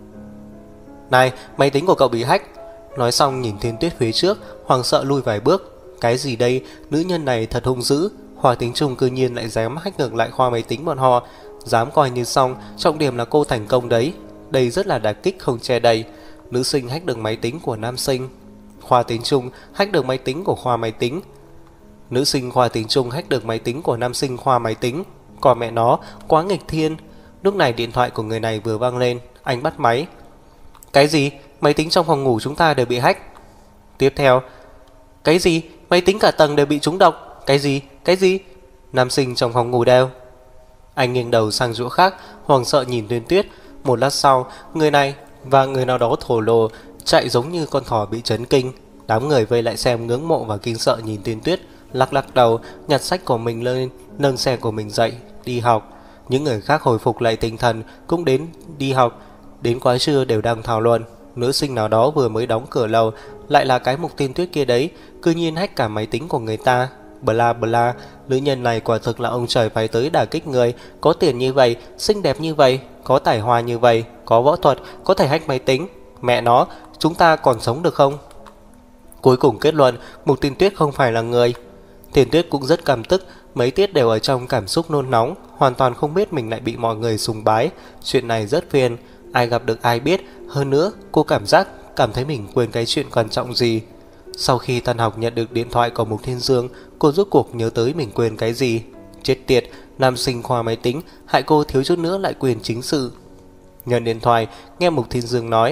"Này, máy tính của cậu bị hack." Nói xong nhìn Thiên Tuyết phía trước, hoảng sợ lui vài bước. Cái gì đây, nữ nhân này thật hung dữ. Khoa Tính Trung cư nhiên lại dám hack ngược lại khoa máy tính bọn họ. Dám coi như xong, trọng điểm là cô thành công đấy. Đây rất là đả kích không che đầy. Nữ sinh hack được máy tính của nam sinh, Khoa Tính Trung hack được máy tính của khoa máy tính. Nữ sinh Khoa Tính Trung hack được máy tính của nam sinh khoa máy tính. Còn mẹ nó, quá nghịch thiên. Lúc này điện thoại của người này vừa vang lên. Anh bắt máy. "Cái gì? Máy tính trong phòng ngủ chúng ta đều bị hack." Tiếp theo: "Cái gì? Máy tính cả tầng đều bị trúng độc. Cái gì? Cái gì?" Nam sinh trong phòng ngủ đều. Anh nghiêng đầu sang chỗ khác, hoảng sợ nhìn Tuyên Tuyết. Một lát sau, người này và người nào đó thổ lồ chạy giống như con thỏ bị chấn kinh. Đám người vây lại xem ngưỡng mộ và kinh sợ nhìn Tuyên Tuyết, lắc lắc đầu, nhặt sách của mình lên, nâng xe của mình dậy, đi học. Những người khác hồi phục lại tinh thần cũng đến đi học. Đến quá trưa đều đang thảo luận. Nữ sinh nào đó vừa mới đóng cửa lầu, lại là cái Mục Tiên Tuyết kia đấy, cư nhiên hack cả máy tính của người ta. Bla bla, nữ nhân này quả thực là ông trời phải tới đả kích người. Có tiền như vậy, xinh đẹp như vậy, có tài hoa như vậy, có võ thuật, có thể hack máy tính. Mẹ nó, chúng ta còn sống được không? Cuối cùng kết luận, Mục Tiên Tuyết không phải là người. Tiền Tuyết cũng rất cảm tức, mấy tiết đều ở trong cảm xúc nôn nóng, hoàn toàn không biết mình lại bị mọi người sùng bái. Chuyện này rất phiền, ai gặp được ai biết. Hơn nữa, cô cảm giác cảm thấy mình quên cái chuyện quan trọng gì. Sau khi tan học nhận được điện thoại của Mục Thiên Dương, cô rốt cuộc nhớ tới mình quên cái gì. Chết tiệt, nam sinh khoa máy tính, hại cô thiếu chút nữa lại quên chính sự. Nhận điện thoại, nghe Mục Thiên Dương nói: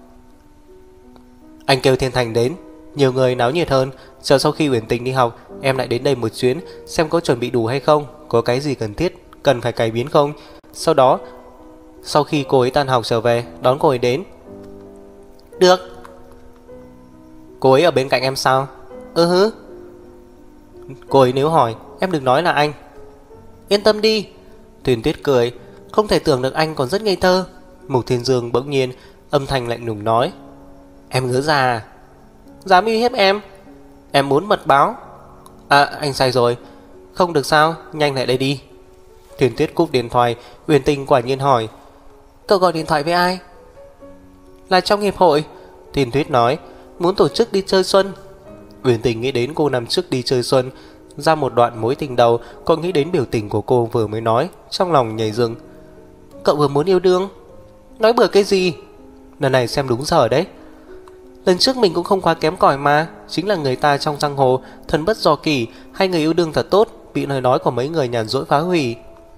"Anh kêu Thiên Thành đến, nhiều người náo nhiệt hơn. Chờ sau khi Uyển Tình đi học, em lại đến đây một chuyến, xem có chuẩn bị đủ hay không, có cái gì cần thiết, cần phải cải biến không. Sau đó, sau khi cô ấy tan học trở về, đón cô ấy đến." "Được." "Cô ấy ở bên cạnh em sao?" "Ừ hứ." "Cô ấy nếu hỏi, em đừng nói là anh." "Yên tâm đi." Tuyền Tuyết cười, không thể tưởng được anh còn rất ngây thơ. Mục Thiên Dương bỗng nhiên âm thanh lạnh lùng nói: "Em ngứa già, dám uy hiếp em. Em muốn mật báo." "À, anh sai rồi." "Không được sao, nhanh lại đây đi." Tuyền Tuyết cúp điện thoại. Uyển Tình quả nhiên hỏi: "Cậu gọi điện thoại với ai?" "Là trong hiệp hội." Tuyền Tuyết nói: "Muốn tổ chức đi chơi xuân." Uyển Tình nghĩ đến cô năm trước đi chơi xuân, ra một đoạn mối tình đầu, còn nghĩ đến biểu tình của cô vừa mới nói, trong lòng nhảy dựng. "Cậu vừa muốn yêu đương? Nói bừa cái gì? Lần này xem đúng giờ đấy. Lần trước mình cũng không quá kém cỏi mà, chính là người ta trong giang hồ thần bất do kỳ, hai người yêu đương thật tốt, bị lời nói của mấy người nhàn rỗi phá hủy."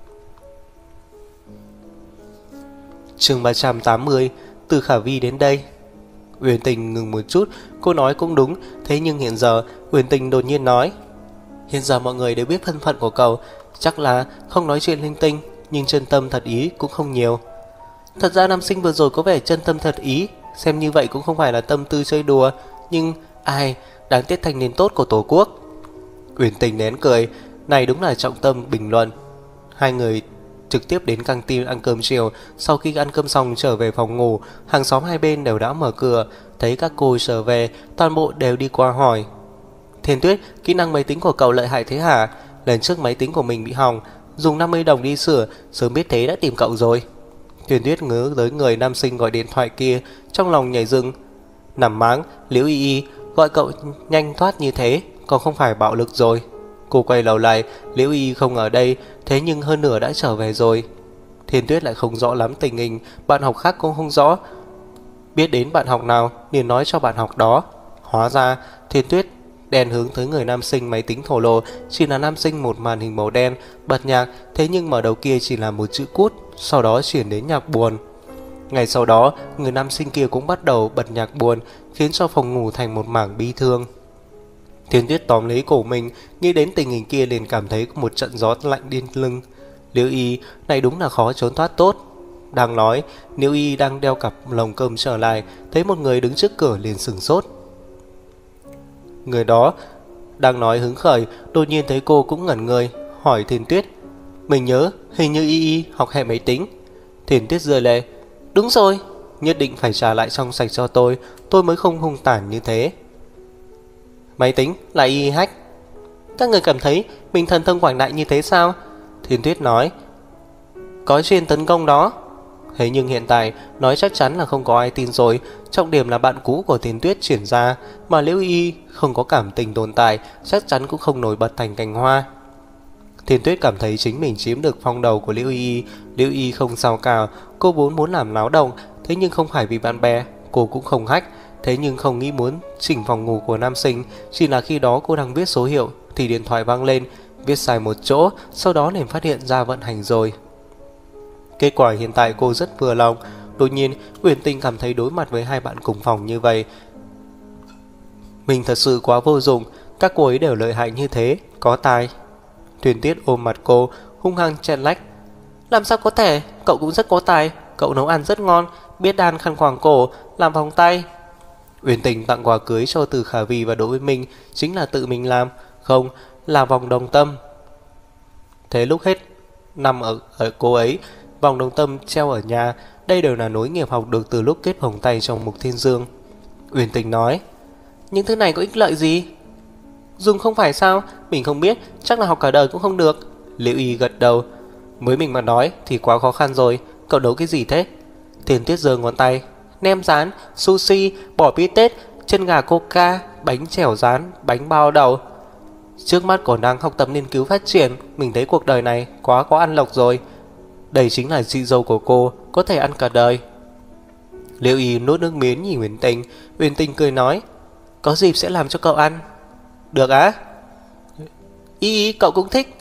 Chương ba trăm tám mươi. Từ Khả Vi đến đây. Uyển Tình ngừng một chút, cô nói cũng đúng. Thế nhưng hiện giờ Uyển Tình đột nhiên nói: "Hiện giờ mọi người đều biết thân phận của cậu, chắc là không nói chuyện linh tinh, nhưng chân tâm thật ý cũng không nhiều." Thật ra nam sinh vừa rồi có vẻ chân tâm thật ý, xem như vậy cũng không phải là tâm tư chơi đùa. Nhưng ai, đáng tiếc thanh niên tốt của Tổ quốc. Uyển Tình nén cười, này đúng là trọng tâm bình luận. Hai người trực tiếp đến căng tin ăn cơm chiều. Sau khi ăn cơm xong trở về phòng ngủ, hàng xóm hai bên đều đã mở cửa. Thấy các cô trở về, toàn bộ đều đi qua hỏi: "Thiên Tuyết, kỹ năng máy tính của cậu lợi hại thế hả? Lần trước máy tính của mình bị hỏng, dùng năm mươi đồng đi sửa, sớm biết thế đã tìm cậu rồi." Thiên Tuyết ngớ tới người nam sinh gọi điện thoại kia, trong lòng nhảy dựng. Nằm máng, Liễu Y Y gọi cậu nhanh thoát như thế, còn không phải bạo lực rồi. Cô quay đầu lại, Liễu Y Y không ở đây, thế nhưng hơn nửa đã trở về rồi. Thiên Tuyết lại không rõ lắm tình hình, bạn học khác cũng không rõ. Biết đến bạn học nào liền nói cho bạn học đó. Hóa ra Thiên Tuyết đèn hướng tới người nam sinh máy tính thổ lộ, chỉ là nam sinh một màn hình màu đen bật nhạc, thế nhưng mở đầu kia chỉ là một chữ cút, sau đó chuyển đến nhạc buồn. Ngày sau đó, người nam sinh kia cũng bắt đầu bật nhạc buồn, khiến cho phòng ngủ thành một mảng bi thương. Thiên Tuyết tóm lấy cổ mình, nghĩ đến tình hình kia liền cảm thấy có một trận gió lạnh điên lưng. Liễu Y, này đúng là khó trốn thoát tốt. Đang nói, Liễu Y đang đeo cặp lồng cơm trở lại, thấy một người đứng trước cửa liền sửng sốt. Người đó đang nói hứng khởi, đột nhiên thấy cô cũng ngẩn người, hỏi Thiên Tuyết. Mình nhớ, hình như Y Y học hệ máy tính. Thiên Tuyết rơi lệ. Đúng rồi, nhất định phải trả lại trong sạch cho tôi, tôi mới không hung tàn như thế. Máy tính là Y Y hack. Các người cảm thấy mình thần thông quảng đại như thế sao? Thiên Tuyết nói. Có chuyên tấn công đó. Thế nhưng hiện tại nói chắc chắn là không có ai tin rồi. Trọng điểm là bạn cũ của Thiên Tuyết chuyển ra, mà Liễu Y không có cảm tình tồn tại, chắc chắn cũng không nổi bật thành cành hoa. Thiên Tuyết cảm thấy chính mình chiếm được phong đầu của Liễu Y. Liễu Y không sao cả. Cô vốn muốn làm náo động, thế nhưng không phải vì bạn bè. Cô cũng không hack, thế nhưng không nghĩ muốn chỉnh phòng ngủ của nam sinh. Chỉ là khi đó cô đang viết số hiệu thì điện thoại vang lên, viết sai một chỗ, sau đó liền phát hiện ra vận hành rồi. Kết quả hiện tại cô rất vừa lòng. Đột nhiên Uyển Tình cảm thấy đối mặt với hai bạn cùng phòng như vậy, mình thật sự quá vô dụng. Các cô ấy đều lợi hại như thế, có tài. Thuyền Tiết ôm mặt cô, hung hăng chen lách. Làm sao có thể, cậu cũng rất có tài. Cậu nấu ăn rất ngon, biết đan khăn quàng cổ, làm vòng tay. Uyển Tình tặng quà cưới cho Từ Khả Vi và Đỗ Viễn Minh chính là tự mình làm, không là vòng đồng tâm. Thế lúc hết nằm ở, ở cô ấy, vòng đồng tâm treo ở nhà. Đây đều là nối nghiệp học được từ lúc kết vòng tay trong Mục Thiên Dương. Uyển Tình nói. Những thứ này có ích lợi gì? Dùng không phải sao? Mình không biết, chắc là học cả đời cũng không được. Liễu Y gật đầu. Mới mình mà nói thì quá khó khăn rồi. Cậu đấu cái gì thế? Thiên Tuyết giơ ngón tay. Nem rán, sushi, bò bít tết, chân gà coca, bánh chèo rán, bánh bao đậu. Trước mắt còn đang học tập nghiên cứu phát triển. Mình thấy cuộc đời này quá có ăn lộc rồi. Đây chính là chị dâu của cô, có thể ăn cả đời. Liễu Y nuốt nước miếng nhìn Uyển Tình. Uyển Tình cười nói. Có dịp sẽ làm cho cậu ăn. Được á? Y Y cậu cũng thích.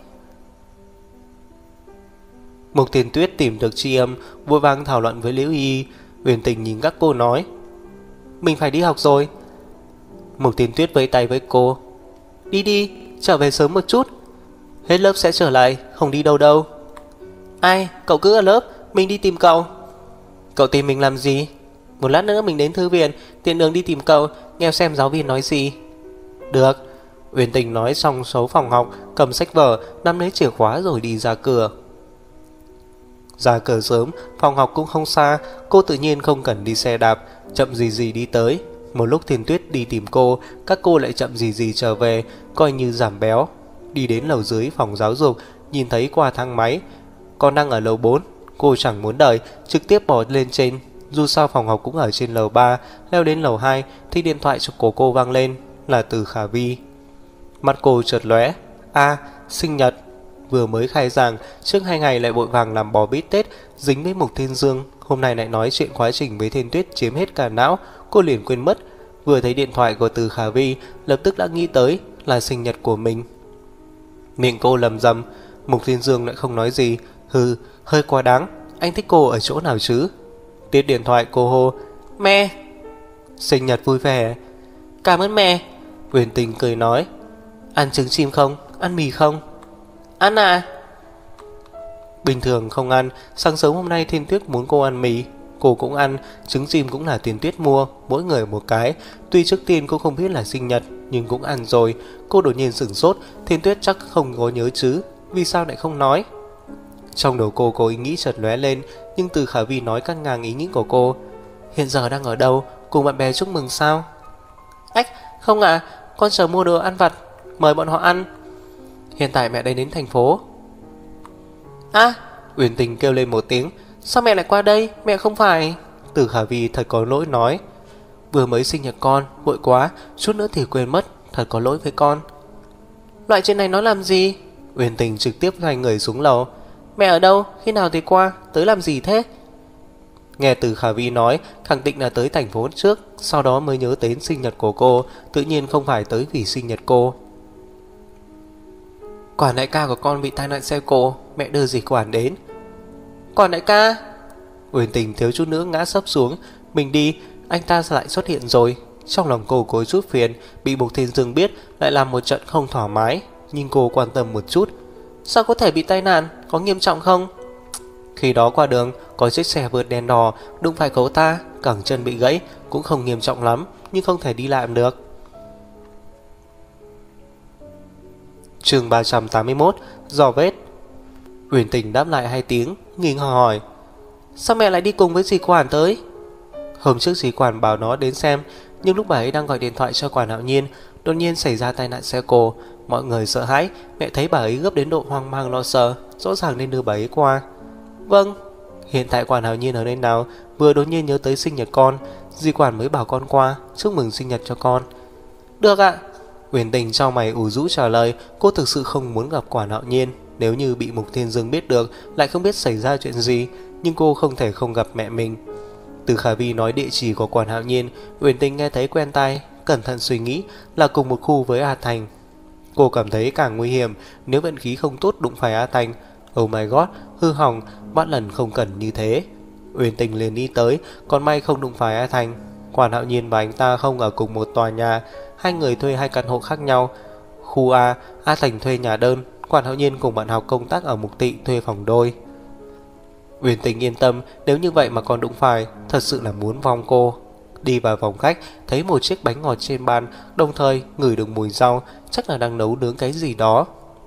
Mục Thiên Tuyết tìm được tri âm, vội vàng thảo luận với Liễu Y. Uyển Tình nhìn các cô nói. Mình phải đi học rồi. Mục Thiên Tuyết vẫy tay với cô. Đi đi, trở về sớm một chút. Hết lớp sẽ trở lại, không đi đâu đâu. Ai, cậu cứ ở lớp, mình đi tìm cậu. Cậu tìm mình làm gì? Một lát nữa mình đến thư viện, tiện đường đi tìm cậu, nghe xem giáo viên nói gì. Được. Uyển Tình nói xong số phòng học, cầm sách vở, nắm lấy chìa khóa rồi đi ra cửa. Ra cửa sớm, phòng học cũng không xa, cô tự nhiên không cần đi xe đạp, chậm gì gì đi tới. Một lúc Thiên Tuyết đi tìm cô, các cô lại chậm gì gì trở về, coi như giảm béo. Đi đến lầu dưới phòng giáo dục, nhìn thấy qua thang máy, còn đang ở lầu bốn. Cô chẳng muốn đợi, trực tiếp bỏ lên trên. Dù sao phòng học cũng ở trên lầu ba. Leo đến lầu hai thì điện thoại của cô vang lên, là Từ Khả Vi. Mắt cô chợt lóe. A, sinh nhật. Vừa mới khai giảng, trước hai ngày lại vội vàng làm bò bít tết, dính với Mục Thiên Dương. Hôm nay lại nói chuyện quá trình với Thiên Tuyết chiếm hết cả não, cô liền quên mất. Vừa thấy điện thoại của Từ Khả Vi, lập tức đã nghĩ tới là sinh nhật của mình. Miệng cô lầm rầm. Mục Thiên Dương lại không nói gì. Hừ, hơi quá đáng. Anh thích cô ở chỗ nào chứ? Tiếp điện thoại cô hô. Mẹ. Sinh nhật vui vẻ. Cảm ơn mẹ. Uyển Tình cười nói. Ăn trứng chim không? Ăn mì không? Ăn à? Bình thường không ăn. Sáng sớm hôm nay Thiên Tuyết muốn cô ăn mì, cô cũng ăn. Trứng chim cũng là Thiên Tuyết mua, mỗi người một cái. Tuy trước tiên cô không biết là sinh nhật, nhưng cũng ăn rồi. Cô đột nhiên sửng sốt. Thiên Tuyết chắc không có nhớ chứ, vì sao lại không nói? Trong đầu cô có ý nghĩ chợt lóe lên, nhưng Từ Khả Vi nói cắt ngang ý nghĩ của cô. Hiện giờ đang ở đâu? Cùng bạn bè chúc mừng sao? Ách, không ạ, à, con chờ mua đồ ăn vặt, mời bọn họ ăn. Hiện tại mẹ đang đến thành phố. À, Uyển Tình kêu lên một tiếng. Sao mẹ lại qua đây? Mẹ không phải... Từ Khả Vi thật có lỗi nói. Vừa mới sinh nhật con, vội quá, chút nữa thì quên mất, thật có lỗi với con. Loại chuyện này nói làm gì? Uyển Tình trực tiếp hai người xuống lầu. Mẹ ở đâu? Khi nào thì qua? Tới làm gì thế? Nghe Từ Khả Vi nói, khẳng định là tới thành phố trước, sau đó mới nhớ đến sinh nhật của cô, tự nhiên không phải tới vì sinh nhật cô. Quản đại ca của con bị tai nạn xe cộ, mẹ đưa dì quản đến. Quản đại ca? Uyển Tình thiếu chút nữa ngã sấp xuống. Mình đi, anh ta lại xuất hiện rồi. Trong lòng cô có chút phiền, bị Mục Thiên Dương biết lại làm một trận không thoải mái. Nhưng cô quan tâm một chút. Sao có thể bị tai nạn? Có nghiêm trọng không? Khi đó qua đường có chiếc xe vượt đèn đỏ đụng phải cậu ta, cẳng chân bị gãy, cũng không nghiêm trọng lắm nhưng không thể đi lại được. Chương ba trăm tám mươi mốt. Dò vết. Uyển Tình đáp lại hai tiếng, nghi ngờ hỏi: sao mẹ lại đi cùng với dì Quản tới? Hôm trước dì Quản bảo nó đến xem, nhưng lúc bà ấy đang gọi điện thoại cho Quản Hạo Nhiên, đột nhiên xảy ra tai nạn xe cộ. Mọi người sợ hãi, mẹ thấy bà ấy gấp đến độ hoang mang lo sợ, rõ ràng nên đưa bà ấy qua. Vâng. Hiện tại Quản Hạo Nhiên ở nơi nào? Vừa đột nhiên nhớ tới sinh nhật con, dì Quản mới bảo con qua chúc mừng sinh nhật cho con. Được ạ. Uyển Tình trao mày ủ rũ trả lời. Cô thực sự không muốn gặp Quản Hạo Nhiên. Nếu như bị Mục Thiên Dương biết được, lại không biết xảy ra chuyện gì, nhưng cô không thể không gặp mẹ mình. Từ Khả Vi nói địa chỉ của Quản Hạo Nhiên, Uyển Tình nghe thấy quen tai, cẩn thận suy nghĩ là cùng một khu với A Thành. Cô cảm thấy càng nguy hiểm nếu vận khí không tốt đụng phải A Thành. Oh my god, hư hỏng, bắt lần không cần như thế. Uyển Tình liền đi tới, còn may không đụng phải A Thành. Quản Hạo Nhiên và anh ta không ở cùng một tòa nhà, hai người thuê hai căn hộ khác nhau. Khu A, A Thành thuê nhà đơn, Quản Hạo Nhiên cùng bạn học công tác ở Mục Tị thuê phòng đôi. Uyển Tình yên tâm, nếu như vậy mà còn đụng phải, thật sự là muốn vong cô. Đi vào phòng khách, thấy một chiếc bánh ngọt trên bàn, đồng thời ngửi được mùi rau, chắc là đang nấu nướng cái gì đó.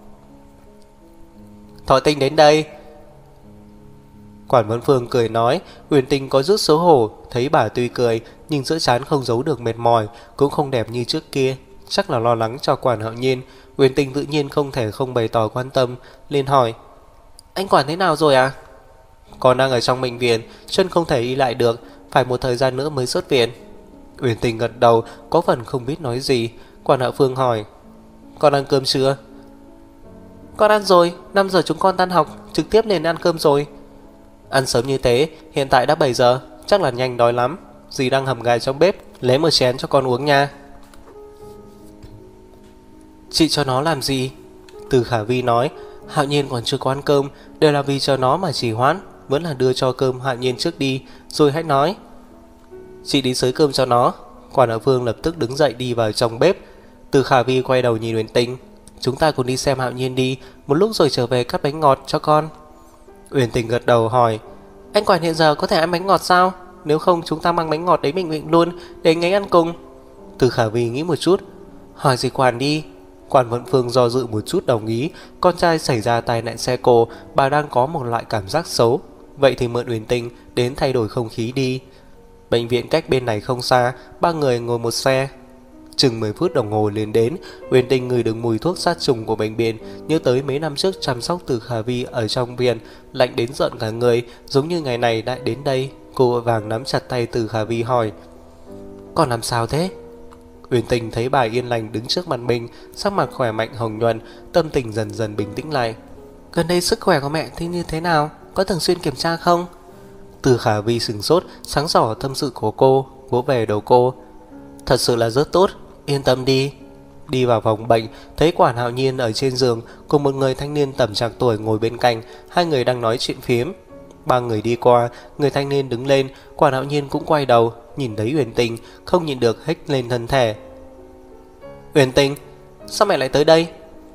Thọ Tinh đến đây. Quản Văn Phương cười nói. Uyển Tình có chút xấu hổ, thấy bà tuy cười nhưng giữa trán không giấu được mệt mỏi, cũng không đẹp như trước kia, chắc là lo lắng cho Quản Hạo Nhiên. Uyển Tình tự nhiên không thể không bày tỏ quan tâm, liền hỏi: anh Quản thế nào rồi à? Con đang ở trong bệnh viện, chân không thể đi lại được, phải một thời gian nữa mới xuất viện. Uyển Tình gật đầu, có phần không biết nói gì. Quản Hạo Phương hỏi: con ăn cơm chưa? Con ăn rồi, năm giờ chúng con tan học, trực tiếp lên ăn cơm rồi. Ăn sớm như thế, hiện tại đã bảy giờ, chắc là nhanh đói lắm. Dì đang hầm gà trong bếp, lấy một chén cho con uống nha. Chị cho nó làm gì? Từ Khả Vi nói. Hạo Nhiên còn chưa có ăn cơm, đều là vì cho nó mà trì hoãn, vẫn là đưa cho cơm Hạo Nhiên trước đi, rồi hãy nói. Chị đi xới cơm cho nó. Quản Hạo Phương lập tức đứng dậy đi vào trong bếp. Từ Khả Vi quay đầu nhìn Uyển Tình: chúng ta cùng đi xem Hạo Nhiên đi, một lúc rồi trở về cắt bánh ngọt cho con. Uyển Tình gật đầu hỏi: anh Quản hiện giờ có thể ăn bánh ngọt sao? Nếu không chúng ta mang bánh ngọt đến bệnh viện luôn, để anh ấy ăn cùng. Từ Khả Vi nghĩ một chút: hỏi dì Quản đi. Quản Vận Phương do dự một chút đồng ý. Con trai xảy ra tai nạn xe cộ, bà đang có một loại cảm giác xấu. Vậy thì mượn Uyển Tình đến thay đổi không khí đi. Bệnh viện cách bên này không xa, ba người ngồi một xe. Chừng mười phút đồng hồ liền đến. Uyển Tình ngửi được mùi thuốc sát trùng của bệnh viện, nhớ tới mấy năm trước chăm sóc Từ Khả Vi ở trong viện, lạnh đến giận cả người, giống như ngày này đã đến đây. Cô vội vàng nắm chặt tay Từ Khả Vi hỏi: con làm sao thế? Uyển Tình thấy bà yên lành đứng trước mặt mình, sắc mặt khỏe mạnh hồng nhuận, tâm tình dần dần bình tĩnh lại. Gần đây sức khỏe của mẹ thì như thế nào? Có thường xuyên kiểm tra không? Từ Khả Vi sừng sốt, sáng tỏ tâm sự của cô, vỗ về đầu cô. Thật sự là rất tốt, yên tâm đi. Đi vào phòng bệnh, thấy Quản Hạo Nhiên ở trên giường cùng một người thanh niên tầm trạc tuổi ngồi bên cạnh, hai người đang nói chuyện phiếm. Ba người đi qua, người thanh niên đứng lên, Quản Hạo Nhiên cũng quay đầu, nhìn thấy Uyển Tình, không nhịn được hếch lên thân thể. Uyển Tình, sao mẹ lại tới đây?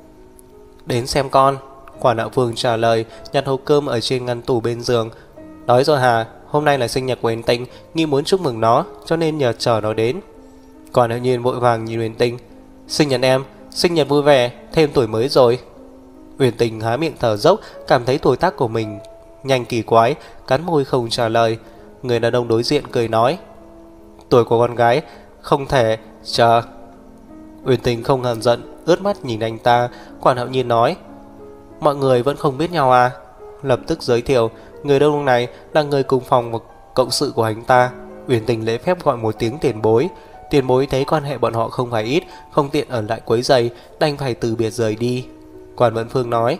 Đến xem con. Quản Hạo Phương trả lời, nhặt hộp cơm ở trên ngăn tủ bên giường. Đói rồi hả? Hôm nay là sinh nhật của Uyển Tình, nghĩ muốn chúc mừng nó, cho nên nhờ chờ nó đến. Quản Hạo Nhiên vội vàng nhìn Uyển Tình: sinh nhật em, sinh nhật vui vẻ, thêm tuổi mới rồi. Uyển Tình há miệng thở dốc, cảm thấy tuổi tác của mình nhanh kỳ quái, cắn môi không trả lời. Người đàn ông đối diện cười nói: tuổi của con gái không thể chờ. Uyển Tình không hờn giận, ướt mắt nhìn anh ta. Quản Hạo Nhiên nói: mọi người vẫn không biết nhau à? Lập tức giới thiệu, người đàn ông này là người cùng phòng và cộng sự của anh ta. Uyển Tình lễ phép gọi một tiếng tiền bối. Tiền bối thấy quan hệ bọn họ không phải ít, không tiện ở lại quấy rầy, đành phải từ biệt rời đi. Quản Vận Phương nói: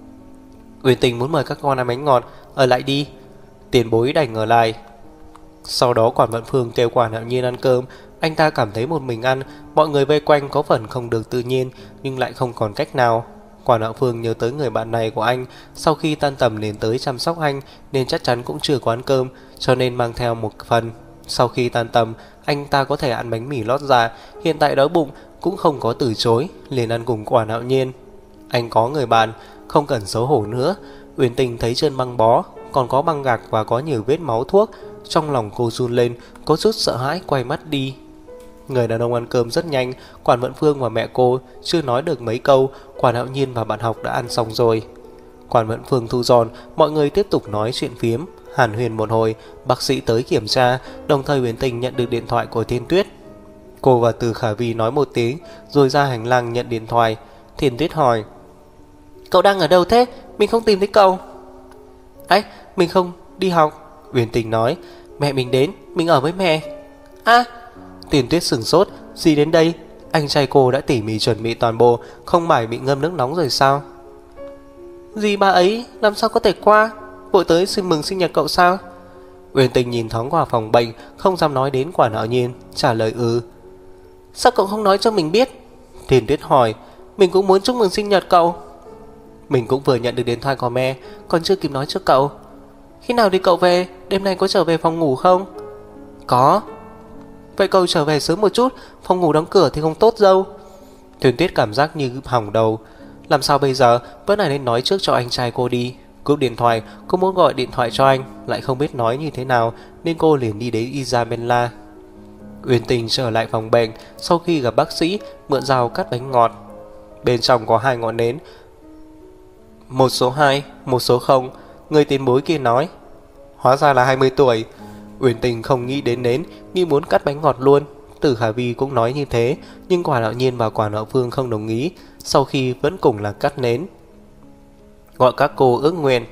Uyển Tình muốn mời các con ăn bánh ngọt, ở lại đi. Tiền bối đành ở lại. Sau đó Quản Vận Phương kêu Quản Hạo Nhiên ăn cơm. Anh ta cảm thấy một mình ăn, mọi người vây quanh có phần không được tự nhiên, nhưng lại không còn cách nào. Quản Hạo Phương nhớ tới người bạn này của anh, sau khi tan tầm liền tới chăm sóc anh, nên chắc chắn cũng chưa có ăn cơm, cho nên mang theo một phần. Sau khi tan tầm, anh ta có thể ăn bánh mì lót dạ, hiện tại đói bụng cũng không có từ chối, liền ăn cùng Quản Hạo Nhiên. Anh có người bạn, không cần xấu hổ nữa. Uyển Tình thấy chân băng bó, còn có băng gạc và có nhiều vết máu thuốc. Trong lòng cô run lên, có chút sợ hãi quay mắt đi. Người đàn ông ăn cơm rất nhanh. Quản Vận Phương và mẹ cô chưa nói được mấy câu, Quản Hạo Nhiên và bạn học đã ăn xong rồi. Quản Vận Phương thu dọn, mọi người tiếp tục nói chuyện phiếm, hàn huyên một hồi. Bác sĩ tới kiểm tra, đồng thời Uyển Tình nhận được điện thoại của Thiên Tuyết. Cô và Từ Khả Vi nói một tiếng rồi ra hành lang nhận điện thoại. Thiên Tuyết hỏi: Cậu đang ở đâu thế? Mình không tìm thấy cậu. Ấy, mình không đi học, Uyển Tình nói. Mẹ mình đến, mình ở với mẹ. À, Thiên Tuyết sửng sốt. Gì đến đây? Anh trai cô đã tỉ mỉ chuẩn bị toàn bộ, không phải bị ngâm nước nóng rồi sao? Gì bà ấy làm sao có thể qua? Vội tới xin mừng sinh nhật cậu sao? Uyển Tình nhìn thoáng qua phòng bệnh, không dám nói đến Quản Hạo Nhiên, trả lời ừ. Sao cậu không nói cho mình biết? Thiên Tuyết hỏi. Mình cũng muốn chúc mừng sinh nhật cậu. Mình cũng vừa nhận được điện thoại của mẹ, còn chưa kịp nói cho cậu. Khi nào thì cậu về? Đêm nay có trở về phòng ngủ không? Có. Vậy cậu trở về sớm một chút, phòng ngủ đóng cửa thì không tốt đâu. Thiên Tuyết cảm giác như hỏng đầu. Làm sao bây giờ? Vẫn là nên nói trước cho anh trai cô đi. Cúp điện thoại, cô muốn gọi điện thoại cho anh, lại không biết nói như thế nào, nên cô liền đi đến Isabella. Uyển Tình trở lại phòng bệnh sau khi gặp bác sĩ, mượn dao cắt bánh ngọt. Bên trong có hai ngọn nến, một số hai, một số không. Người tiền bối kia nói. Hóa ra là hai mươi tuổi. Uyển Tình không nghĩ đến nến, nghĩ muốn cắt bánh ngọt luôn. Từ Khả Vi cũng nói như thế, nhưng Quản Hạo Nhiên và Quản Hạo Phương không đồng ý. Sau khi vẫn cùng là cắt nến, gọi các cô ước nguyện.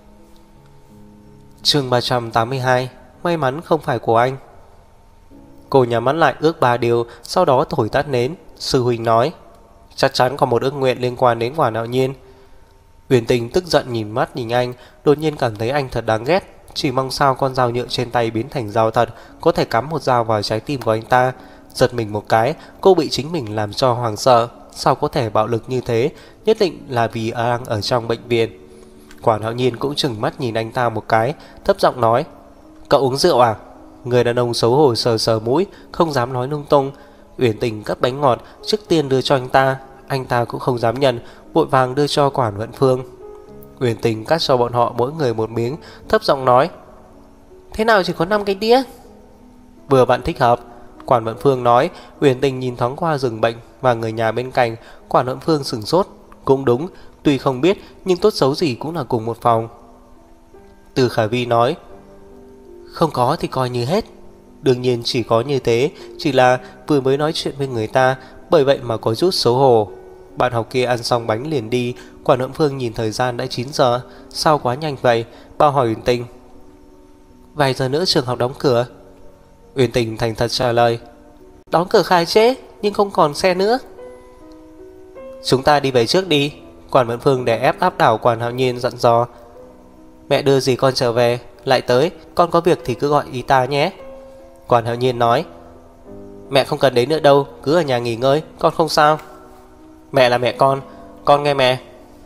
Chương ba trăm tám mươi hai. May mắn không phải của anh. Cô nhắm mắt lại ước ba điều, sau đó thổi tắt nến. Sư huynh nói: Chắc chắn có một ước nguyện liên quan đến Quản Hạo Nhiên. Uyển Tình tức giận nhìn mắt nhìn anh, đột nhiên cảm thấy anh thật đáng ghét. Chỉ mong sao con dao nhựa trên tay biến thành dao thật, có thể cắm một dao vào trái tim của anh ta. Giật mình một cái, cô bị chính mình làm cho hoảng sợ. Sao có thể bạo lực như thế? Nhất định là vì đang ở trong bệnh viện. Quản Hạo Nhiên cũng chừng mắt nhìn anh ta một cái, thấp giọng nói: Cậu uống rượu à? Người đàn ông xấu hổ sờ sờ mũi, không dám nói lung tung. Uyển Tình cắt bánh ngọt trước tiên đưa cho anh ta. Anh ta cũng không dám nhận, vội vàng đưa cho Quản Vận Phương. Uyển Tình cắt cho bọn họ mỗi người một miếng, thấp giọng nói: Thế nào chỉ có năm cái đĩa? Vừa bạn thích hợp, Quản Vận Phương nói. Uyển Tình nhìn thoáng qua giường bệnh và người nhà bên cạnh. Quản Vận Phương sửng sốt. Cũng đúng, tuy không biết nhưng tốt xấu gì cũng là cùng một phòng. Từ Khả Vi nói: Không có thì coi như hết. Đương nhiên chỉ có như thế, chỉ là vừa mới nói chuyện với người ta, bởi vậy mà có chút xấu hổ. Bạn học kia ăn xong bánh liền đi. Quản Vận Phương nhìn thời gian đã chín giờ. Sao quá nhanh vậy? Bao hỏi Uyển Tình: Vài giờ nữa trường học đóng cửa. Uyển Tình thành thật trả lời: Đóng cửa khai trễ, nhưng không còn xe nữa. Chúng ta đi về trước đi. Quản Vận Phương đè ép áp đảo Quản Hạo Nhiên dặn dò: Mẹ đưa gì con trở về, lại tới, con có việc thì cứ gọi ý ta nhé. Quản Hạo Nhiên nói: Mẹ không cần đến nữa đâu, cứ ở nhà nghỉ ngơi, con không sao. Mẹ là mẹ con, con nghe mẹ.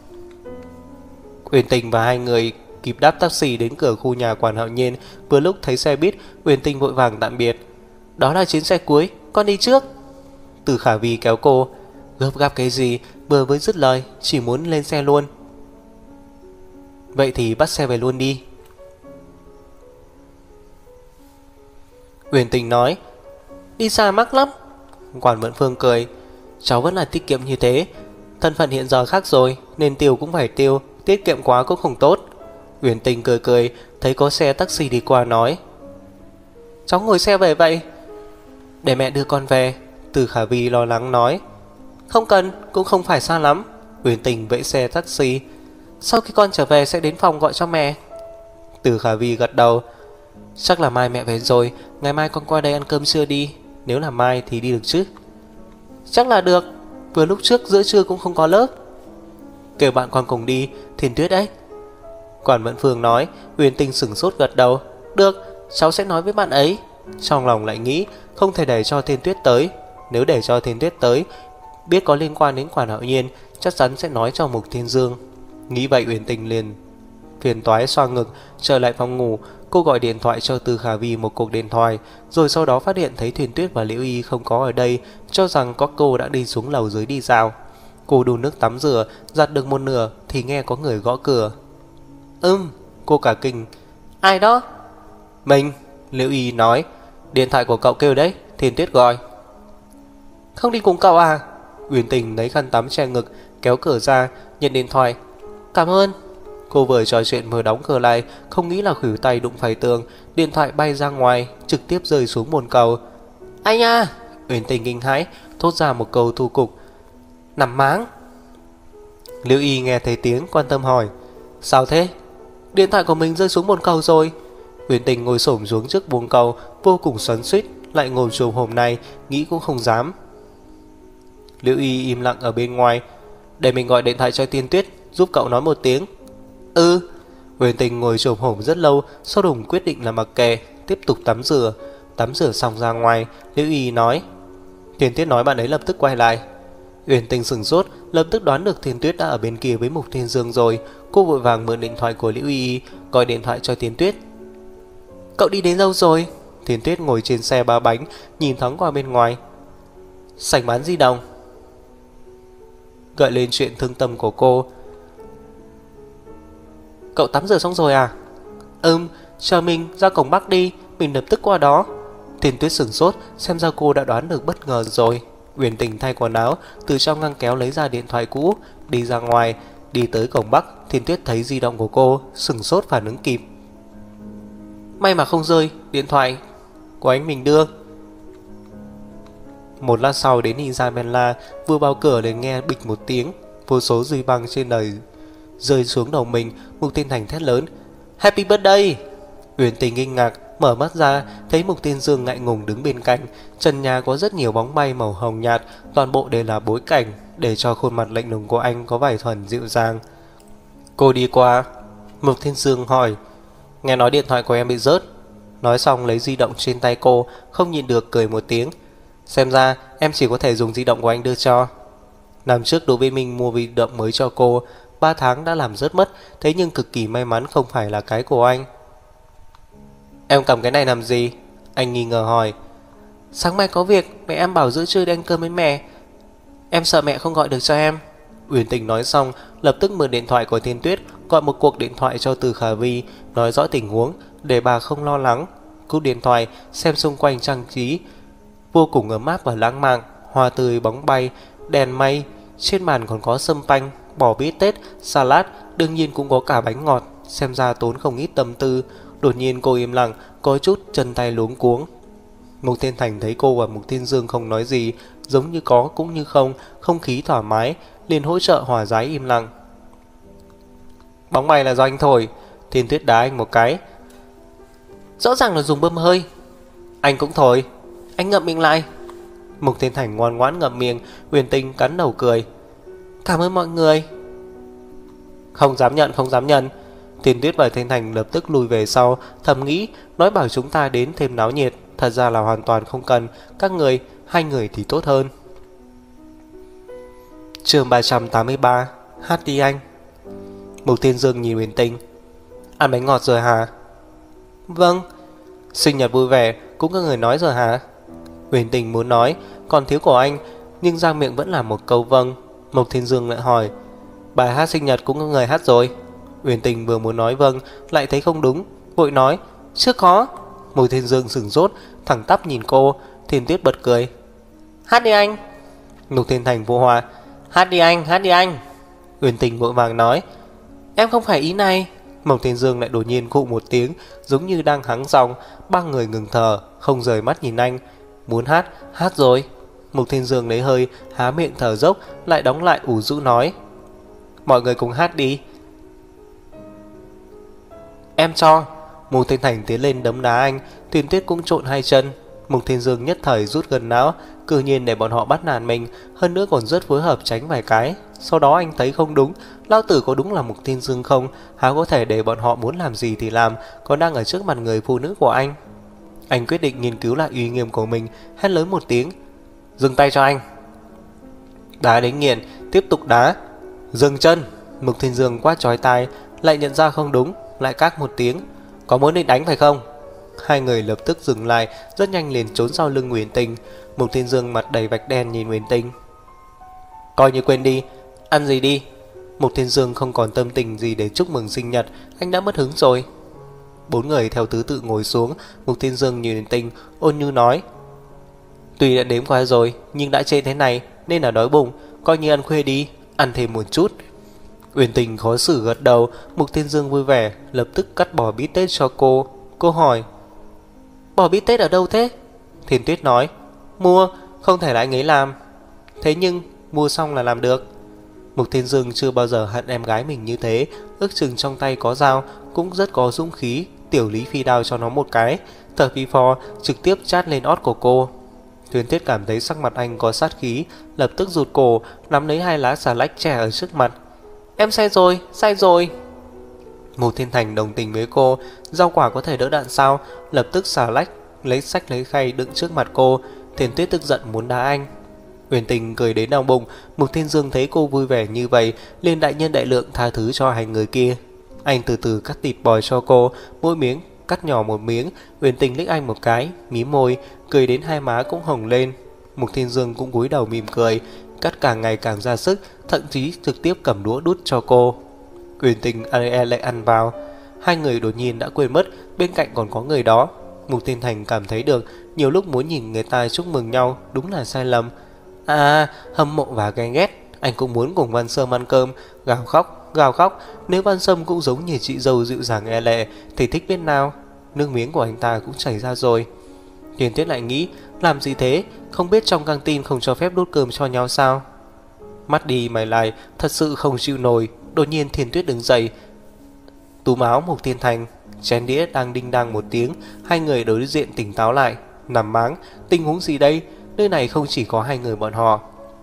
Uyển Tình và hai người kịp đáp taxi đến cửa khu nhà Quản Hạo Nhiên. Vừa lúc thấy xe buýt, Uyển Tình vội vàng tạm biệt: Đó là chuyến xe cuối, con đi trước. Từ Khả Vi kéo cô: Gấp gáp cái gì, vừa mới dứt lời chỉ muốn lên xe luôn. Vậy thì bắt xe về luôn đi. Uyển Tình nói: Đi xa mắc lắm. Quản Vận Phương cười: Cháu vẫn là tiết kiệm như thế. Thân phận hiện giờ khác rồi, nên tiêu cũng phải tiêu, tiết kiệm quá cũng không tốt. Uyển Tình cười cười, thấy có xe taxi đi qua nói: Cháu ngồi xe về vậy? Để mẹ đưa con về. Từ Khả Vi lo lắng nói: Không cần, cũng không phải xa lắm. Uyển Tình vẫy xe taxi: Sau khi con trở về sẽ đến phòng gọi cho mẹ. Từ Khả Vi gật đầu: Chắc là mai mẹ về rồi, ngày mai con qua đây ăn cơm trưa đi. Nếu là mai thì đi được chứ? Chắc là được, vừa lúc trước giữa trưa cũng không có lớp. Kêu bạn con cùng đi, Thiên Tuyết đấy. Quản Vận Phương nói. Uyển Tình sửng sốt gật đầu: Được, cháu sẽ nói với bạn ấy. Trong lòng lại nghĩ không thể để cho Thiên Tuyết tới. Nếu để cho Thiên Tuyết tới, biết có liên quan đến Quản Hạo Nhiên, chắc chắn sẽ nói cho Mục Thiên Dương. Nghĩ vậy Uyển Tình liền phiền toái xoa ngực, trở lại phòng ngủ. Cô gọi điện thoại cho Từ Khả Vi một cuộc điện thoại, rồi sau đó phát hiện thấy Thuyền Tuyết và Liễu Y không có ở đây, cho rằng có cô đã đi xuống lầu dưới đi dạo. Cô đun nước tắm rửa, giặt được một nửa thì nghe có người gõ cửa. Ừm, Cô cả kinh. Ai đó? Mình, Liễu Y nói. Điện thoại của cậu kêu đấy, Thiên Tuyết gọi. Không đi cùng cậu à? Uyển Tình lấy khăn tắm che ngực, kéo cửa ra, nhận điện thoại. Cảm ơn. Cô vừa trò chuyện vừa đóng cửa lại, không nghĩ là khuỷu tay đụng phải tường, điện thoại bay ra ngoài, trực tiếp rơi xuống bồn cầu. Ai nha? Uyển Tình kinh hãi, thốt ra một câu thu cục. Nằm máng. Liễu Y nghe thấy tiếng, quan tâm hỏi. Sao thế? Điện thoại của mình rơi xuống bồn cầu rồi. Uyển Tình ngồi xổm xuống trước bồn cầu, vô cùng xoắn xuýt, lại ngồi chồm hổm này, nghĩ cũng không dám. Liễu Y im lặng ở bên ngoài. Để mình gọi điện thoại cho Tiên Tuyết, giúp cậu nói một tiếng. Ừ. Uyển Tình ngồi chồm hổm rất lâu, sau cùng quyết định là mặc kệ, tiếp tục tắm rửa. Tắm rửa xong ra ngoài, Liễu Y nói. Tiên Tuyết nói bạn ấy lập tức quay lại. Uyển Tình sửng sốt, lập tức đoán được Thiên Tuyết đã ở bên kia với Mục Thiên Dương rồi. Cô vội vàng mượn điện thoại của Liễu Y, gọi điện thoại cho Thiên Tuyết. Cậu đi đến đâu rồi? Thiên Tuyết ngồi trên xe ba bánh, nhìn thoáng qua bên ngoài. Sảnh bán di động. Gợi lên chuyện thương tâm của cô. Cậu tắm rửa xong rồi à? Ừm, chờ mình ra cổng Bắc đi, mình lập tức qua đó. Thiên Tuyết sửng sốt, xem ra cô đã đoán được bất ngờ rồi. Uyển Tình thay quần áo, từ trong ngăn kéo lấy ra điện thoại cũ, đi ra ngoài. Đi tới cổng Bắc, Thiên Tuyết thấy di động của cô, sửng sốt phản ứng kịp. May mà không rơi, điện thoại của anh mình đưa. Một lát sau đến Isabella, vừa vào cửa liền nghe bịch một tiếng, vô số duy băng trên đời rơi xuống đầu mình. Mục Tiên Thành thét lớn. Happy birthday! Uyển Tình kinh ngạc, mở mắt ra, thấy Mục Tiên Dương ngại ngùng đứng bên cạnh. Trần nhà có rất nhiều bóng bay màu hồng nhạt, toàn bộ đều là bối cảnh, để cho khuôn mặt lạnh lùng của anh có vài phần dịu dàng. Cô đi qua. Mục Tiên Dương hỏi. Nghe nói điện thoại của em bị rớt. Nói xong lấy di động trên tay cô, không nhịn được cười một tiếng. Xem ra em chỉ có thể dùng di động của anh đưa cho. Năm trước Đỗ Bê Minh mua di động mới cho cô, ba tháng đã làm rớt mất, thế nhưng cực kỳ may mắn không phải là cái của anh. Em cầm cái này làm gì? Anh nghi ngờ hỏi. Sáng mai có việc, mẹ em bảo giữa trưa đi ăn cơm với mẹ. Em sợ mẹ không gọi được cho em. Uyển Tình nói xong, lập tức mượn điện thoại của Thiên Tuyết, gọi một cuộc điện thoại cho Từ Khả Vi, nói rõ tình huống, để bà không lo lắng. Cúp điện thoại, xem xung quanh trang trí vô cùng ấm áp và lãng mạn, hoa tươi bóng bay, đèn mây, trên bàn còn có sâm panh, bò bít tết, salad, đương nhiên cũng có cả bánh ngọt, xem ra tốn không ít tâm tư. Đột nhiên cô im lặng, có chút chân tay luống cuống. Mục Thiên Thành thấy cô và Mục Thiên Dương không nói gì, giống như có cũng như không, không khí thoải mái, liền hỗ trợ hòa giải im lặng. Bóng bay là do anh thổi. Thiên Tuyết đá anh một cái. Rõ ràng là dùng bơm hơi. Anh cũng thổi. Anh ngậm miệng lại. Mục Thiên Thành ngoan ngoãn ngậm miệng. Uyển Tình cắn đầu cười. Cảm ơn mọi người. Không dám nhận, không dám nhận. Thiên Tuyết và Thiên Thành lập tức lùi về sau, thầm nghĩ nói bảo chúng ta đến thêm náo nhiệt, thật ra là hoàn toàn không cần. Các người, hai người thì tốt hơn. Chương ba trăm tám mươi ba. Hát đi anh. Mục Thiên Dương nhìn Uyển Tình. Ăn bánh ngọt rồi hả? Vâng. Sinh nhật vui vẻ cũng có người nói rồi hả? Uyển Tình muốn nói còn thiếu của anh, nhưng ra miệng vẫn là một câu vâng. Mục Thiên Dương lại hỏi. Bài hát sinh nhật cũng có người hát rồi. Uyển Tình vừa muốn nói vâng, lại thấy không đúng, vội nói chưa có. Mục Thiên Dương sửng sốt, thẳng tắp nhìn cô. Thiên Tuyết bật cười. Hát đi anh. Mục Thiên Thành vô hòa. Hát đi anh, hát đi anh. Uyển Tình vội vàng nói. Em không phải ý này. Mục Thiên Dương lại đột nhiên khụ một tiếng, giống như đang hắng giọng. Ba người ngừng thở, không rời mắt nhìn anh. Muốn hát, hát rồi. Mục Thiên Dương lấy hơi, há miệng thở dốc, lại đóng lại ủ rũ nói. Mọi người cùng hát đi. Em cho. Mục Thiên Thành tiến lên đấm đá anh. Thiên Tuyết cũng trộn hai chân. Mục Thiên Dương nhất thời rút gần não, cư nhiên để bọn họ bắt nạt mình, hơn nữa còn rất phối hợp tránh vài cái. Sau đó anh thấy không đúng, lão tử có đúng là Mục Thiên Dương không? Há có thể để bọn họ muốn làm gì thì làm, còn đang ở trước mặt người phụ nữ của anh. Anh quyết định nghiên cứu lại uy nghiêm của mình, hét lớn một tiếng. Dừng tay cho anh. Đá đến nghiện, tiếp tục đá. Dừng chân. Mục Thiên Dương quát chói tai, lại nhận ra không đúng, lại các một tiếng. Có muốn định đánh phải không? Hai người lập tức dừng lại, rất nhanh liền trốn sau lưng Uyển Tình. Mục Thiên Dương mặt đầy vạch đen nhìn Uyển Tình. Coi như quên đi, ăn gì đi. Mục Thiên Dương không còn tâm tình gì để chúc mừng sinh nhật, anh đã mất hứng rồi. Bốn người theo thứ tự ngồi xuống. Mục Thiên Dương nhìn Uyển Tình ôn nhu nói: Tuy đã đếm qua rồi, nhưng đã trễ thế này nên là đói bụng, coi như ăn khuya đi, ăn thêm một chút. Uyển Tình khó xử gật đầu. Mục Thiên Dương vui vẻ lập tức cắt bò bít tết cho cô. Cô hỏi: Bò bít tết ở đâu thế? Thiên Tuyết nói: Mua, không thể là anh ấy làm. Thế nhưng mua xong là làm được. Mục Thiên Dương chưa bao giờ hận em gái mình như thế, ước chừng trong tay có dao, cũng rất có dũng khí. Tiểu Lý phi đao cho nó một cái, thở phì phò trực tiếp chát lên ót của cô. Thiên Tuyết cảm thấy sắc mặt anh có sát khí, lập tức rụt cổ, nắm lấy hai lá xà lách trẻ ở trước mặt. Em sai rồi, sai rồi. Mục Thiên Thành đồng tình với cô. Rau quả có thể đỡ đạn sao? Lập tức xà lách lấy sách lấy khay đựng trước mặt cô. Thiên Tuyết tức giận muốn đá anh. Uyển Tình cười đến đau bụng. Mục Thiên Dương thấy cô vui vẻ như vậy, liền đại nhân đại lượng tha thứ cho hai người kia. Anh từ từ cắt thịt bò cho cô, mỗi miếng cắt nhỏ một miếng. Uyển Tình liếc anh một cái, mím môi, cười đến hai má cũng hồng lên. Mục Thiên Dương cũng cúi đầu mỉm cười, cắt càng ngày càng ra sức, thậm chí trực tiếp cầm đũa đút cho cô. Uyển Tình e lại ăn vào. Hai người đột nhiên đã quên mất bên cạnh còn có người đó. Mục Thiên Thành cảm thấy được nhiều lúc muốn nhìn người ta chúc mừng nhau đúng là sai lầm. À, hâm mộ và ghen ghét. Anh cũng muốn cùng Văn Sâm ăn cơm. Gào khóc, gào khóc. Nếu Văn Sâm cũng giống như chị dâu dịu dàng e lệ thì thích biết nào. Nước miếng của anh ta cũng chảy ra rồi. Thiên Tuyết lại nghĩ, làm gì thế? Không biết trong căng tin không cho phép đút cơm cho nhau sao? Mắt đi mày lại, thật sự không chịu nổi. Đột nhiên Thiên Tuyết đứng dậy, túm áo Mục Thiên Thành. Chén đĩa đang đinh đang một tiếng. Hai người đối diện tỉnh táo lại. Nằm máng, tình huống gì đây? Nơi này không chỉ có hai người bọn họ.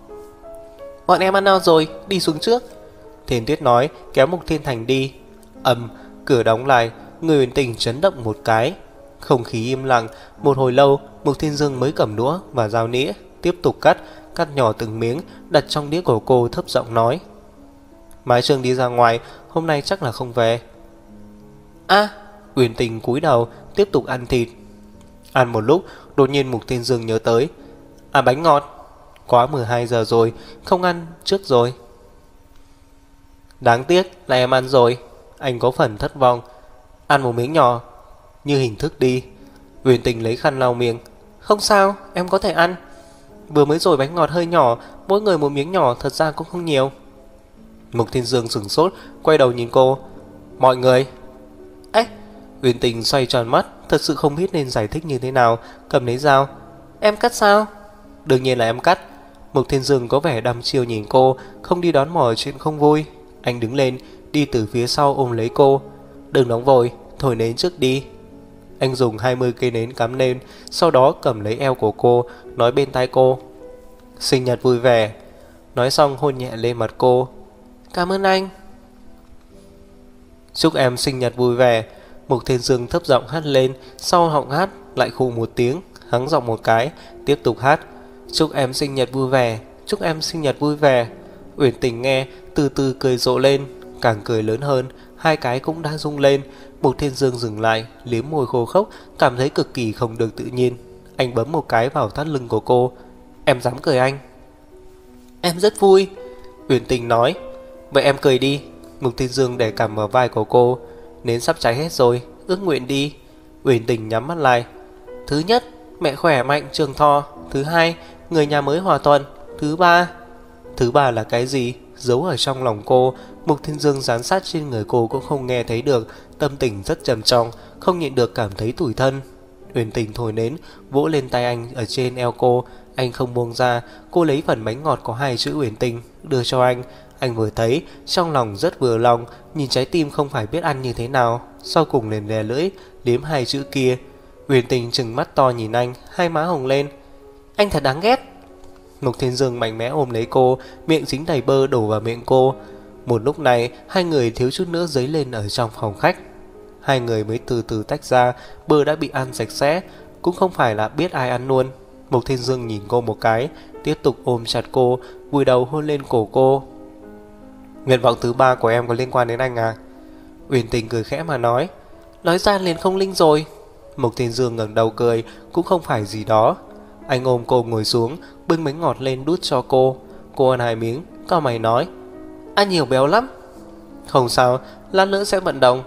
Bọn em ăn no rồi, đi xuống trước. Thiên Tuyết nói, kéo Mục Thiên Thành đi. Ầm, cửa đóng lại. Người Uyển Tình chấn động một cái. Không khí im lặng. Một hồi lâu, Mục Thiên Dương mới cầm đũa và dao nĩa, tiếp tục cắt, cắt nhỏ từng miếng, đặt trong đĩa của cô, thấp giọng nói: Mái Trường đi ra ngoài, hôm nay chắc là không về. À, Uyển Tình cúi đầu, tiếp tục ăn thịt. Ăn một lúc, đột nhiên Mục Thiên Dương nhớ tới: À, bánh ngọt. Quá mười hai giờ rồi, không ăn trước rồi. Đáng tiếc là em ăn rồi. Anh có phần thất vọng. Ăn một miếng nhỏ, như hình thức đi. Uyển Tình lấy khăn lau miệng. Không sao, em có thể ăn. Vừa mới rồi bánh ngọt hơi nhỏ, mỗi người một miếng nhỏ, thật ra cũng không nhiều. Mục Thiên Dương sửng sốt, quay đầu nhìn cô. Mọi người. Ếch. Uyển Tình xoay tròn mắt, thật sự không biết nên giải thích như thế nào. Cầm lấy dao. Em cắt sao? Đương nhiên là em cắt. Mục Thiên Dương có vẻ đăm chiêu nhìn cô, không đi đón mỏi chuyện không vui. Anh đứng lên, đi từ phía sau ôm lấy cô. Đừng nóng vội, thổi nến trước đi. Anh dùng hai mươi cây nến cắm lên, sau đó cầm lấy eo của cô, nói bên tai cô: Sinh nhật vui vẻ. Nói xong hôn nhẹ lên mặt cô. Cảm ơn anh. Chúc em sinh nhật vui vẻ. Mục Thiên Dương thấp giọng hát lên, sau họng hát lại khụ một tiếng, hắng giọng một cái, tiếp tục hát. Chúc em sinh nhật vui vẻ, chúc em sinh nhật vui vẻ. Uyển Tình nghe, từ từ cười rộ lên, càng cười lớn hơn, hai cái cũng đã rung lên. Mục Thiên Dương dừng lại, liếm môi khô khốc, cảm thấy cực kỳ không được tự nhiên. Anh bấm một cái vào thắt lưng của cô. Em dám cười anh? Em rất vui. Uyển Tình nói. Vậy em cười đi. Mục Thiên Dương để cằm vào vai của cô. Nến sắp cháy hết rồi, ước nguyện đi. Uyển Tình nhắm mắt lại. Thứ nhất, mẹ khỏe mạnh trường thọ. Thứ hai, người nhà mới hòa thuận. Thứ ba. Thứ ba là cái gì? Giấu ở trong lòng cô. Mục Thiên Dương dán sát trên người cô cũng không nghe thấy được. Tâm tình rất trầm trọng, không nhịn được cảm thấy tủi thân. Uyển Tình thổi nến, vỗ lên tay anh ở trên eo cô. Anh không buông ra. Cô lấy phần bánh ngọt có hai chữ Uyển Tình đưa cho anh. Anh vừa thấy, trong lòng rất vừa lòng. Nhìn trái tim không phải biết ăn như thế nào. Sau cùng liền lè lưỡi, liếm hai chữ kia. Uyển Tình trừng mắt to nhìn anh, hai má hồng lên. Anh thật đáng ghét. Mục Thiên Dương mạnh mẽ ôm lấy cô, miệng dính đầy bơ đổ vào miệng cô. Một lúc này, hai người thiếu chút nữa dấy lên ở trong phòng khách. Hai người mới từ từ tách ra, bơ đã bị ăn sạch sẽ, cũng không phải là biết ai ăn luôn. Mục Thiên Dương nhìn cô một cái, tiếp tục ôm chặt cô, vùi đầu hôn lên cổ cô. Nguyện vọng thứ ba của em có liên quan đến anh à? Uyển Tình cười khẽ mà nói. Nói ra liền không linh rồi. Mục Thiên Dương ngẩng đầu cười, cũng không phải gì đó. Anh ôm cô ngồi xuống, bưng bánh ngọt lên đút cho cô. Cô ăn hai miếng, cau mày nói. Ăn nhiều béo lắm. Không sao, lát nữa sẽ vận động.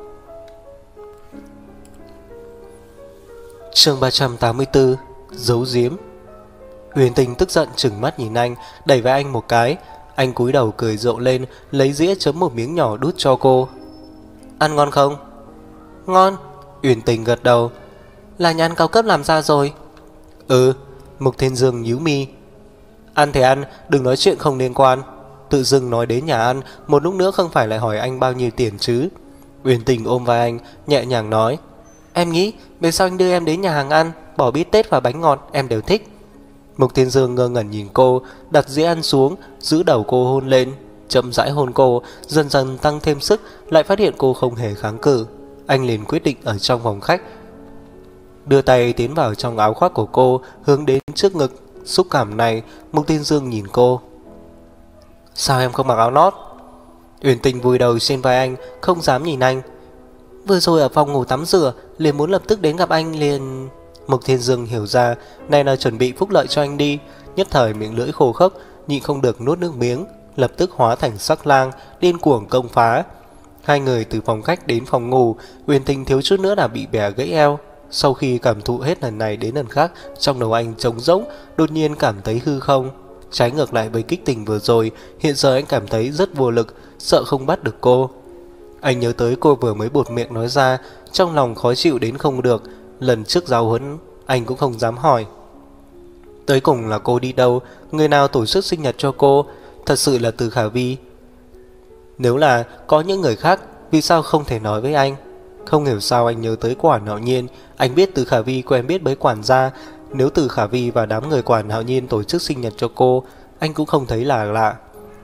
Chương ba trăm tám mươi tư. Giấu giếm. Uyển Tình tức giận trừng mắt nhìn anh, đẩy vai anh một cái. Anh cúi đầu cười rộ lên, lấy dĩa chấm một miếng nhỏ đút cho cô. Ăn ngon không? Ngon. Uyển Tình gật đầu. Là nhà ăn cao cấp làm ra rồi. Ừ. Mục Thiên Dương nhíu mi. Ăn thì ăn, đừng nói chuyện không liên quan. Tự dưng nói đến nhà ăn, một lúc nữa không phải lại hỏi anh bao nhiêu tiền chứ. Uyển Tình ôm vai anh, nhẹ nhàng nói. Em nghĩ về sau anh đưa em đến nhà hàng ăn, bỏ bít tết và bánh ngọt em đều thích. Mục Thiên Dương ngơ ngẩn nhìn cô, đặt dĩa ăn xuống, giữ đầu cô hôn lên, chậm rãi hôn cô, dần dần tăng thêm sức, lại phát hiện cô không hề kháng cự. Anh liền quyết định ở trong phòng khách, đưa tay tiến vào trong áo khoác của cô, hướng đến trước ngực. Xúc cảm này, Mục Thiên Dương nhìn cô. Sao em không mặc áo lót? Uyển Tình vùi đầu trên vai anh, không dám nhìn anh. Vừa rồi ở phòng ngủ tắm rửa, liền muốn lập tức đến gặp anh liền. Mục Thiên Dương hiểu ra, này là chuẩn bị phúc lợi cho anh đi. Nhất thời miệng lưỡi khô khốc, nhịn không được nuốt nước miếng, lập tức hóa thành sắc lang, điên cuồng công phá. Hai người từ phòng khách đến phòng ngủ, Uyển Tình thiếu chút nữa là bị bẻ gãy eo. Sau khi cảm thụ hết lần này đến lần khác, trong đầu anh trống rỗng, đột nhiên cảm thấy hư không. Trái ngược lại với kích tình vừa rồi, hiện giờ anh cảm thấy rất vô lực, sợ không bắt được cô. Anh nhớ tới cô vừa mới buột miệng nói ra, trong lòng khó chịu đến không được. Lần trước giáo huấn, anh cũng không dám hỏi. Tới cùng là cô đi đâu, người nào tổ chức sinh nhật cho cô? Thật sự là Từ Khả Vi. Nếu là có những người khác, vì sao không thể nói với anh? Không hiểu sao anh nhớ tới Quản Hạo Nhiên. Anh biết Từ Khả Vi quen biết với quản gia. Nếu Từ Khả Vi và đám người Quản Hạo Nhiên tổ chức sinh nhật cho cô, anh cũng không thấy là lạ.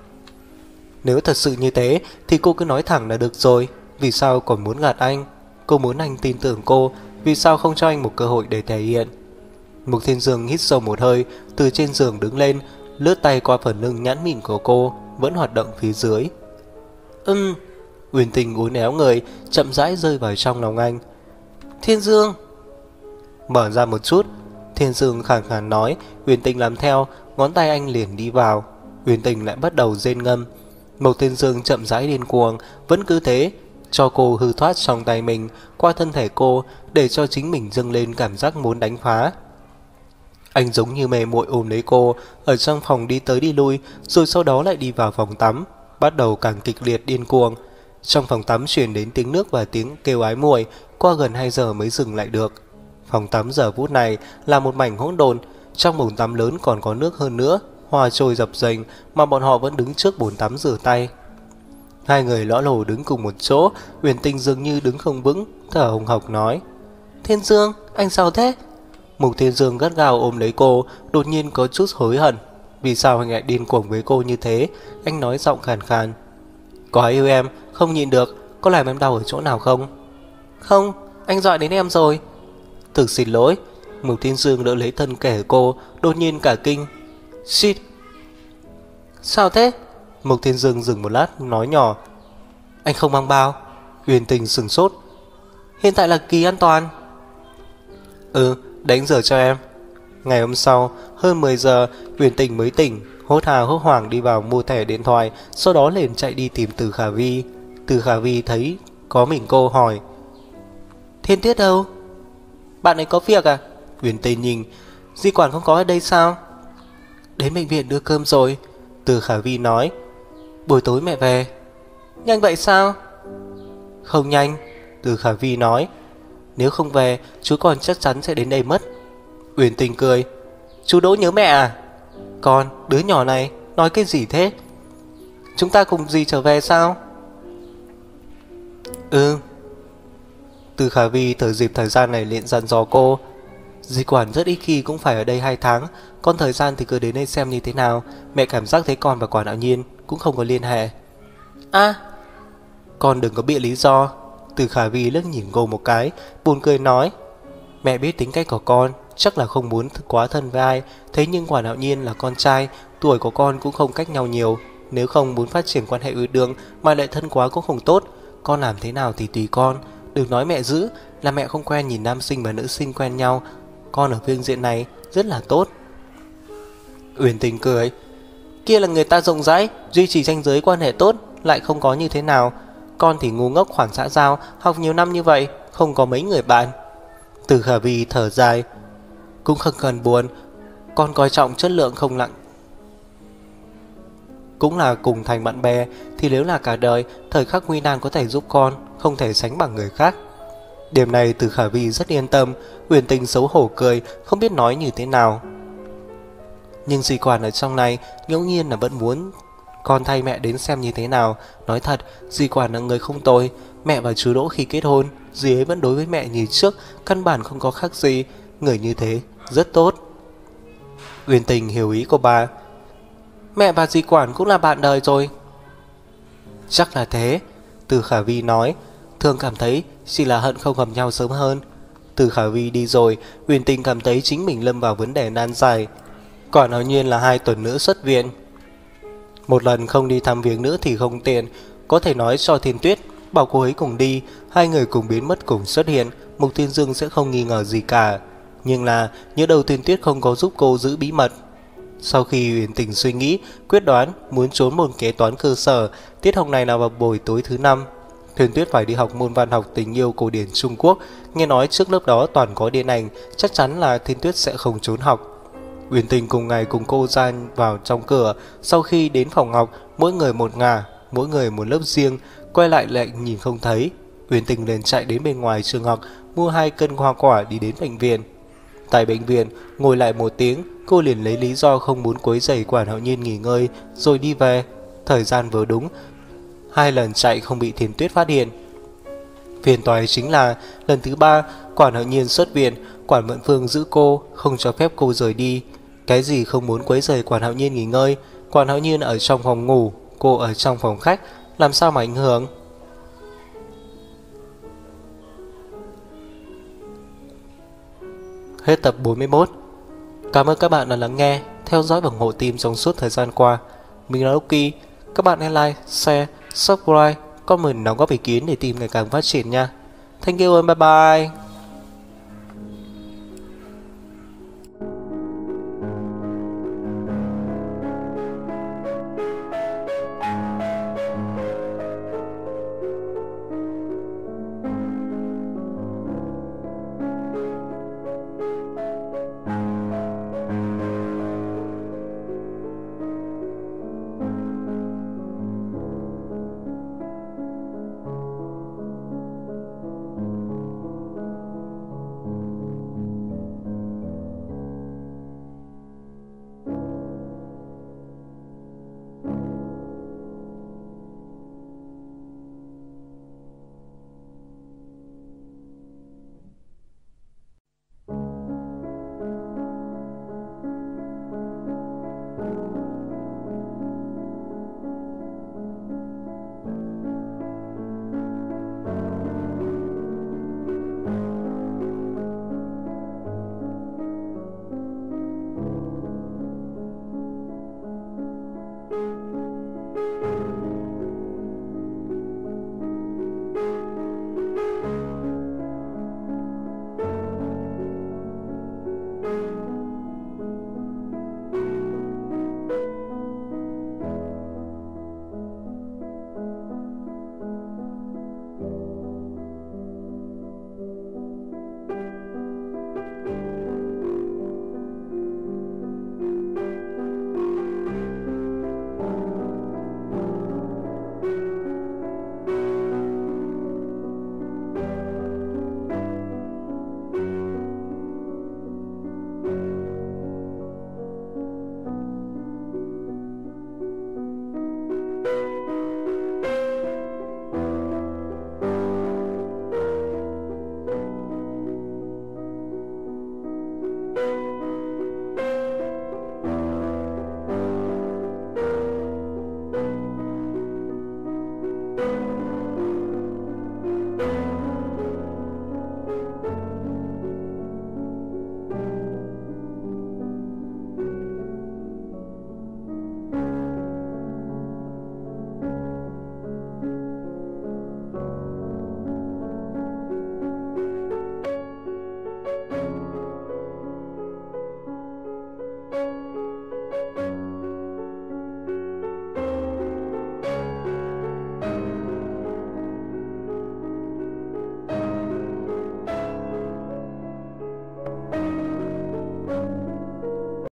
Nếu thật sự như thế thì cô cứ nói thẳng là được rồi. Vì sao còn muốn gạt anh? Cô muốn anh tin tưởng cô, vì sao không cho anh một cơ hội để thể hiện? Mục Thiên Dương hít sâu một hơi, từ trên giường đứng lên, lướt tay qua phần lưng nhẵn mịn của cô, vẫn hoạt động phía dưới. Ừm. Uyển Tình uốn éo người, chậm rãi rơi vào trong lòng anh. Thiên Dương. Mở ra một chút. Thiên Dương khàn khàn nói. Uyển Tình làm theo, ngón tay anh liền đi vào. Uyển Tình lại bắt đầu rên ngâm. Mục Thiên Dương chậm rãi điên cuồng, vẫn cứ thế, cho cô hư thoát trong tay mình, qua thân thể cô, để cho chính mình dâng lên cảm giác muốn đánh phá. Anh giống như mê muội ôm lấy cô, ở trong phòng đi tới đi lui, rồi sau đó lại đi vào phòng tắm, bắt đầu càng kịch liệt điên cuồng. Trong phòng tắm truyền đến tiếng nước và tiếng kêu ái muội, qua gần hai giờ mới dừng lại được. Phòng tắm giờ phút này là một mảnh hỗn độn, trong bồn tắm lớn còn có nước hơn nữa, hòa trôi dập dềnh, mà bọn họ vẫn đứng trước bồn tắm rửa tay. Hai người lõa lồ đứng cùng một chỗ. Uyển Tình dường như đứng không vững, thở hồng hộc nói. Thiên Dương, anh sao thế? Mục Thiên Dương gắt gao ôm lấy cô, đột nhiên có chút hối hận. Vì sao anh lại điên cuồng với cô như thế? Anh nói giọng khàn khàn. Có ai yêu em, không nhịn được. Có làm em đau ở chỗ nào không? Không, anh dọa đến em rồi. Thực xin lỗi. Mục Thiên Dương đỡ lấy thân kẻ cô, đột nhiên cả kinh. Shit. Sao thế? Mục Thiên Dương dừng một lát, nói nhỏ. Anh không mang bao. Uyển Tình sừng sốt. Hiện tại là kỳ an toàn. Ừ, đánh giờ cho em. Ngày hôm sau, hơn mười giờ, Uyển Tình mới tỉnh, hốt hà hốt hoảng đi vào mua thẻ điện thoại, sau đó liền chạy đi tìm Từ Khả Vi. Từ Khả Vi thấy có mình cô hỏi. Thiên Tuyết đâu? Bạn ấy có việc à? Uyển Tình nhìn. Di quản không có ở đây sao? Đến bệnh viện đưa cơm rồi. Từ Khả Vi nói. Buổi tối mẹ về. Nhanh vậy sao? Không nhanh. Từ Khả Vi nói. Nếu không về, chú còn chắc chắn sẽ đến đây mất. Uyển Tình cười. Chú Đỗ nhớ mẹ à? Con, đứa nhỏ này, nói cái gì thế? Chúng ta cùng dì trở về sao? Ừ. Từ Khả Vi thời dịp thời gian này liền dặn dò cô. Dì quản rất ít khi cũng phải ở đây hai tháng. Con thời gian thì cứ đến đây xem như thế nào. Mẹ cảm giác thấy con và Quản Hạo Nhiên cũng không có liên hệ. À, con đừng có bịa lý do. Từ Khả Vi liếc nhìn cô một cái, buồn cười nói. Mẹ biết tính cách của con, chắc là không muốn quá thân với ai. Thế nhưng Quản Hạo Nhiên là con trai, tuổi của con cũng không cách nhau nhiều. Nếu không muốn phát triển quan hệ ư đường mà lại thân quá cũng không tốt. Con làm thế nào thì tùy con. Đừng nói mẹ giữ, là mẹ không quen nhìn nam sinh và nữ sinh quen nhau. Con ở phương diện này rất là tốt. Uyển Tình cười. Kia là người ta rộng rãi, duy trì ranh giới quan hệ tốt, lại không có như thế nào. Con thì ngu ngốc khoản xã giao, học nhiều năm như vậy, không có mấy người bạn. Từ Khả Vi thở dài. Cũng không cần buồn, con coi trọng chất lượng không lặng. Cũng là cùng thành bạn bè, thì nếu là cả đời, thời khắc nguy nan có thể giúp con, không thể sánh bằng người khác. Điểm này Từ Khả Vi rất yên tâm. Uyển Tình xấu hổ cười, không biết nói như thế nào. Nhưng dì Quản ở trong này ngẫu nhiên là vẫn muốn con thay mẹ đến xem như thế nào. Nói thật, dì Quản là người không tồi. Mẹ và chú Đỗ khi kết hôn, dì ấy vẫn đối với mẹ như trước, căn bản không có khác gì. Người như thế rất tốt. Uyển Tình hiểu ý của bà. Mẹ và dì Quản cũng là bạn đời rồi. Chắc là thế, Từ Khả Vi nói. Thường cảm thấy chỉ là hận không gặp nhau sớm hơn. Từ Khả Vi đi rồi, Uyển Tình cảm thấy chính mình lâm vào vấn đề nan giải. Quản Hạo Nhiên là hai tuần nữa xuất viện. Một lần không đi thăm viếng nữa thì không tiện. Có thể nói cho Thiên Tuyết bảo cô ấy cùng đi. Hai người cùng biến mất cùng xuất hiện, Mục Thiên Dương sẽ không nghi ngờ gì cả. Nhưng là nhớ đầu Thiên Tuyết không có giúp cô giữ bí mật. Sau khi Uyển Tình suy nghĩ, quyết đoán muốn trốn môn kế toán cơ sở. Tiết học này là vào buổi tối thứ năm. Thiên Tuyết phải đi học môn văn học tình yêu cổ điển Trung Quốc. Nghe nói trước lớp đó toàn có điện ảnh, chắc chắn là Thiên Tuyết sẽ không trốn học. Uyển Tình cùng ngày cùng cô ra vào trong cửa. Sau khi đến phòng học, mỗi người một ngả, mỗi người một lớp riêng. Quay lại lại nhìn không thấy. Uyển Tình liền chạy đến bên ngoài trường học, mua hai cân hoa quả đi đến bệnh viện. Tại bệnh viện, ngồi lại một tiếng, cô liền lấy lý do không muốn quấy rầy Quản Hạo Nhiên nghỉ ngơi, rồi đi về. Thời gian vừa đúng, hai lần chạy không bị Thiên Tuyết phát hiện. Phiền toái chính là lần thứ ba, Quản Hạo Nhiên xuất viện, Quản Mẫn Phương giữ cô, không cho phép cô rời đi. Cái gì không muốn quấy rầy Quản Hạo Nhiên nghỉ ngơi? Quản Hạo Nhiên ở trong phòng ngủ, cô ở trong phòng khách, làm sao mà ảnh hưởng? Hết tập bốn mươi mốt. Cảm ơn các bạn đã lắng nghe, theo dõi và ủng hộ team trong suốt thời gian qua. Mình là Loki. Các bạn hãy like, share, subscribe, comment đóng góp ý kiến để team ngày càng phát triển nha. Thank you and bye bye.